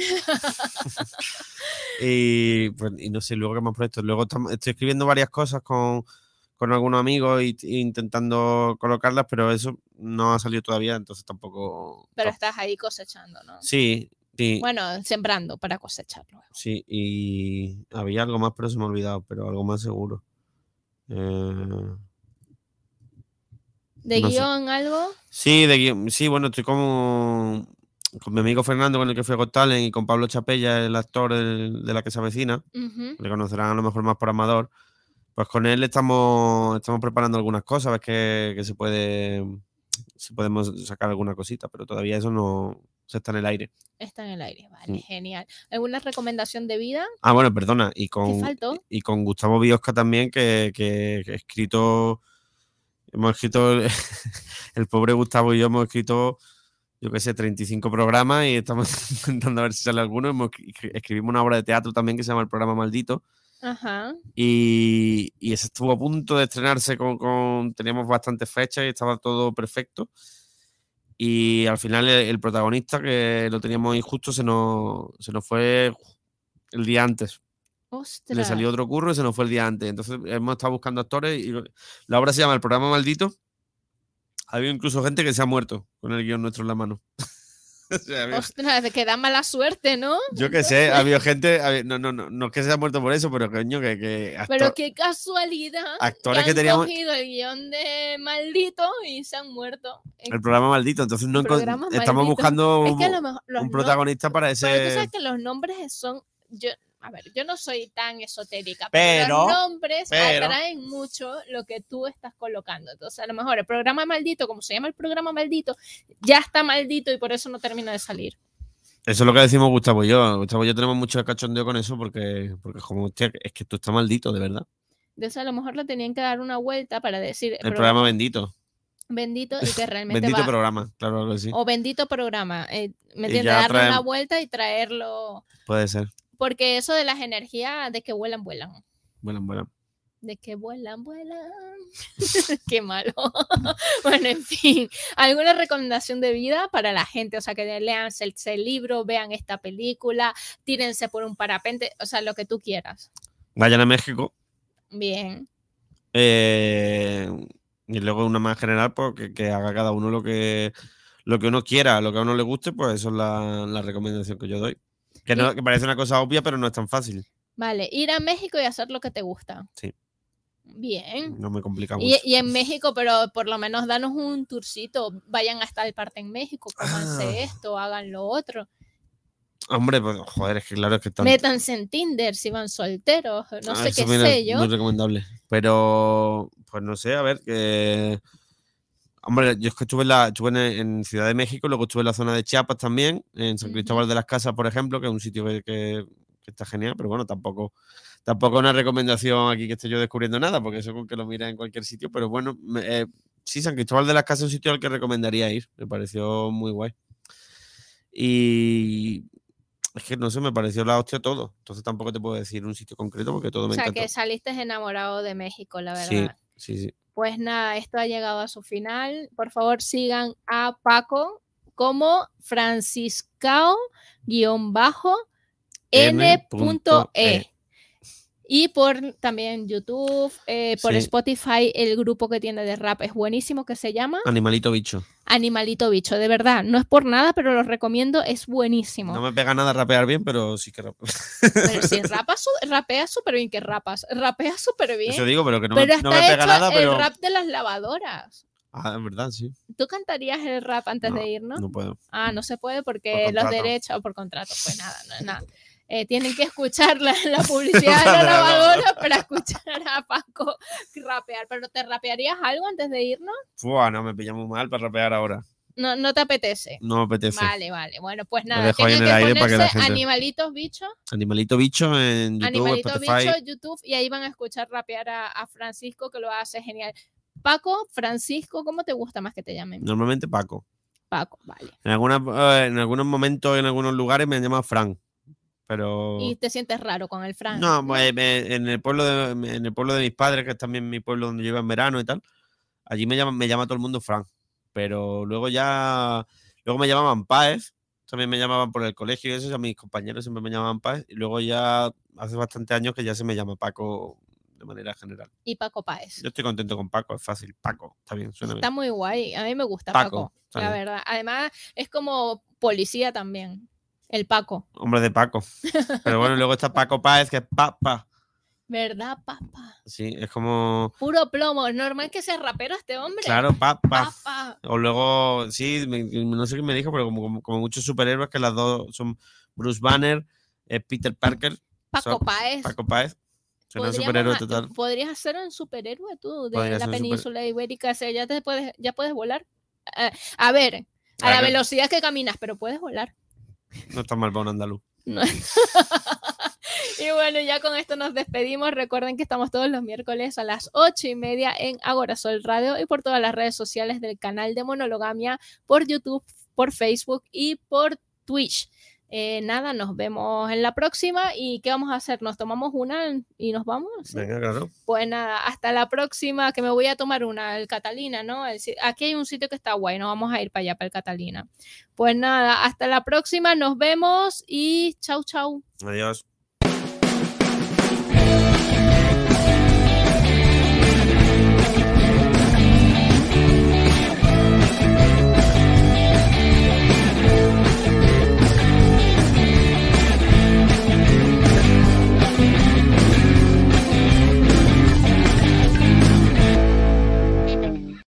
y, pues, y no sé, luego que más proyectos. Luego estamos, estoy escribiendo varias cosas con, con algunos amigos e intentando colocarlas, pero eso no ha salido todavía, entonces tampoco... Pero tampoco. Estás ahí cosechando, ¿no? Sí, sí. Bueno, sembrando para cosechar luego. Sí, y había algo más, pero se me ha olvidado, pero algo más seguro. Eh... ¿De no guión sé. algo? Sí, de guión. Sí, bueno, estoy como con mi amigo Fernando, con el que fui a Got Talent, y con Pablo Chapella, el actor el, de La que se avecina. Uh-huh. Le conocerán a lo mejor más por Amador. Pues con él estamos, estamos preparando algunas cosas, ves que, que se puede, si podemos sacar alguna cosita, pero todavía eso no se está en el aire. Está en el aire, vale, sí. Genial. ¿Alguna recomendación de vida? Ah, bueno, perdona. Y con, ¿Qué faltó? Y con Gustavo Biosca también, que, que, que he escrito... Hemos escrito, el pobre Gustavo y yo hemos escrito, yo qué sé, treinta y cinco programas y estamos intentando a ver si sale alguno. Hemos, escribimos una obra de teatro también que se llama El Programa Maldito. Ajá. Y, y ese estuvo a punto de estrenarse con, con... Teníamos bastantes fechas y estaba todo perfecto. Y al final el, el protagonista, que lo teníamos injusto, se nos, se nos fue el día antes. Ostras. Le salió otro curro y se nos fue el día antes. Entonces hemos estado buscando actores y la obra se llama El Programa Maldito. Ha habido incluso gente que se ha muerto con el guión nuestro en la mano. O sea, había... Ostras, que da mala suerte, ¿no? Yo qué sé, ha habido gente, ha habido, no, no, no, no es que se ha muerto por eso, pero coño, que... que actor, pero qué casualidad actores que, que han teníamos... cogido el guión de Maldito y se han muerto. El Programa Maldito, entonces no Programa estamos maldito. buscando es que a lo mejor un protagonista no... para ese... Pero tú sabes que los nombres son... Yo... A ver, yo no soy tan esotérica, pero, pero los nombres pero, atraen mucho lo que tú estás colocando. Entonces, a lo mejor el programa maldito, como se llama el programa maldito, ya está maldito y por eso no termina de salir. Eso es lo que decimos Gustavo y yo. Gustavo y yo tenemos mucho cachondeo con eso porque, porque como, hostia, es que tú estás maldito, de verdad. Entonces, a lo mejor le tenían que dar una vuelta para decir... El programa, programa bendito. Bendito y que realmente bendito va... programa, claro, algo así. O bendito programa. Eh, ¿Me entiendes? Darle trae... una vuelta y traerlo... Puede ser. Porque eso de las energías de que vuelan, vuelan. Vuelan, vuelan. De que vuelan, vuelan. Qué malo. Bueno, en fin. ¿Alguna recomendación de vida para la gente? O sea, que lean ese libro, vean esta película, tírense por un parapente, o sea, lo que tú quieras. Vayan a México. Bien. Eh, y luego una más general, pues que, que haga cada uno lo que, lo que uno quiera, lo que a uno le guste, pues eso es la, la recomendación que yo doy. Que, no, que parece una cosa obvia, pero no es tan fácil. Vale, ir a México y hacer lo que te gusta. Sí. Bien. No me complica mucho. Y, y en México, pero por lo menos danos un tourcito. Vayan hasta el parte en México, cómanse ah. esto, hagan lo otro. Hombre, pues joder, es que claro, es que tanto... Métanse en Tinder si van solteros, no ah, sé qué mira, sé yo. Muy recomendable. Pero, pues no sé, a ver, que... Hombre, yo es que estuve, en, la, estuve en, en Ciudad de México, luego estuve en la zona de Chiapas también, en San Cristóbal uh-huh. de las Casas, por ejemplo, que es un sitio que, que, que está genial, pero bueno, tampoco tampoco una recomendación aquí que esté yo descubriendo nada, porque eso con que lo mires en cualquier sitio, pero bueno, me, eh, sí, San Cristóbal de las Casas es un sitio al que recomendaría ir, me pareció muy guay. Y es que no sé, me pareció la hostia todo, entonces tampoco te puedo decir un sitio concreto porque todo me encantó. O sea, que saliste enamorado de México, la verdad. Sí, sí, sí. Pues nada, esto ha llegado a su final. Por favor, sigan a Paco como Franciscao-N.E. Y por también YouTube, eh, por Sí. Spotify, el grupo que tiene de rap es buenísimo, que se llama Animalito bicho. Animalito Bicho. De verdad, no es por nada, pero lo recomiendo, es buenísimo. No me pega nada rapear bien, pero sí que rapeo. Pero si rapa su, rapeas súper bien, que rapas, rapeas súper bien. Eso digo, pero que no pero me, está no me pega hecho nada, el pero... rap de las lavadoras. Ah, en verdad, sí. ¿Tú cantarías el rap antes No, de irnos? no puedo. Ah, no se puede porque Por los contrato. derechos, por contrato, pues nada, no, nada. Eh, tienen que escuchar la, la publicidad de la lavadora para escuchar a Paco rapear. ¿Pero te rapearías algo antes de irnos? Fua, no, me pilla muy mal para rapear ahora. No, no te apetece. No me apetece. Vale, vale. Bueno, pues Lo nada, dejo ahí tienen en el que aire para que la ponerse gente- Animalitos Bicho, Animalito bicho en YouTube, Animalito Spotify. Bicho, YouTube, y ahí van a escuchar rapear a, a Francisco, que lo hace genial. Paco, Francisco, ¿cómo te gusta más que te llamen? Normalmente Paco. Paco, vale. En, algunas, eh, en algunos momentos, en algunos lugares me han llamado Fran. Pero... Y te sientes raro con el Fran. No, pues, me- en el pueblo de, en el pueblo de mis padres, que es también mi pueblo donde yo iba en verano y tal, allí me llama, me llama todo el mundo Fran. Pero luego ya, luego me llamaban Páez, también me llamaban por el colegio y eso, ya mis compañeros siempre me llamaban Páez. Y luego ya hace bastantes años que ya se me llama Paco de manera general. Y Paco Páez. Yo estoy contento con Paco, es fácil. Paco, está bien, suena Está bien. muy guay. A mí me gusta Paco, Paco, está la bien. verdad. Además, es como policía también. El Paco. Hombre de Paco. Pero bueno, luego está Paco Páez, que es Papa. ¿Verdad, papá? Sí, es como... Puro plomo. Es normal que sea rapero este hombre. Claro, Papa. Papá. O luego, sí, me- no sé qué me dijo, pero como, como, como muchos superhéroes que las dos son Bruce Banner, eh, Peter Parker, Paco son Páez. Paco Páez. Suena Podríamos superhéroe a- total. Podrías ser un superhéroe tú de Podría la ser un super- península ibérica. O sea, ya te puedes, ya puedes volar. Eh, a ver, a la Claro. velocidad que caminas, pero puedes volar. No está mal para un andaluz. No. Y bueno, ya con esto nos despedimos. Recuerden que estamos todos los miércoles a las ocho y media en Agora Sol Radio y por todas las redes sociales del canal de Monologamia, por YouTube, por Facebook y por Twitch. Eh, nada, nos vemos en la próxima. ¿Y qué vamos a hacer? ¿Nos tomamos una y nos vamos? ¿Sí? Venga, claro. Pues nada, hasta la próxima, que me voy a tomar una, el Catalina, ¿no? El, aquí hay un sitio que está guay, nos vamos a ir para allá, para el Catalina. Pues nada, hasta la próxima, nos vemos y chau, chau. Adiós.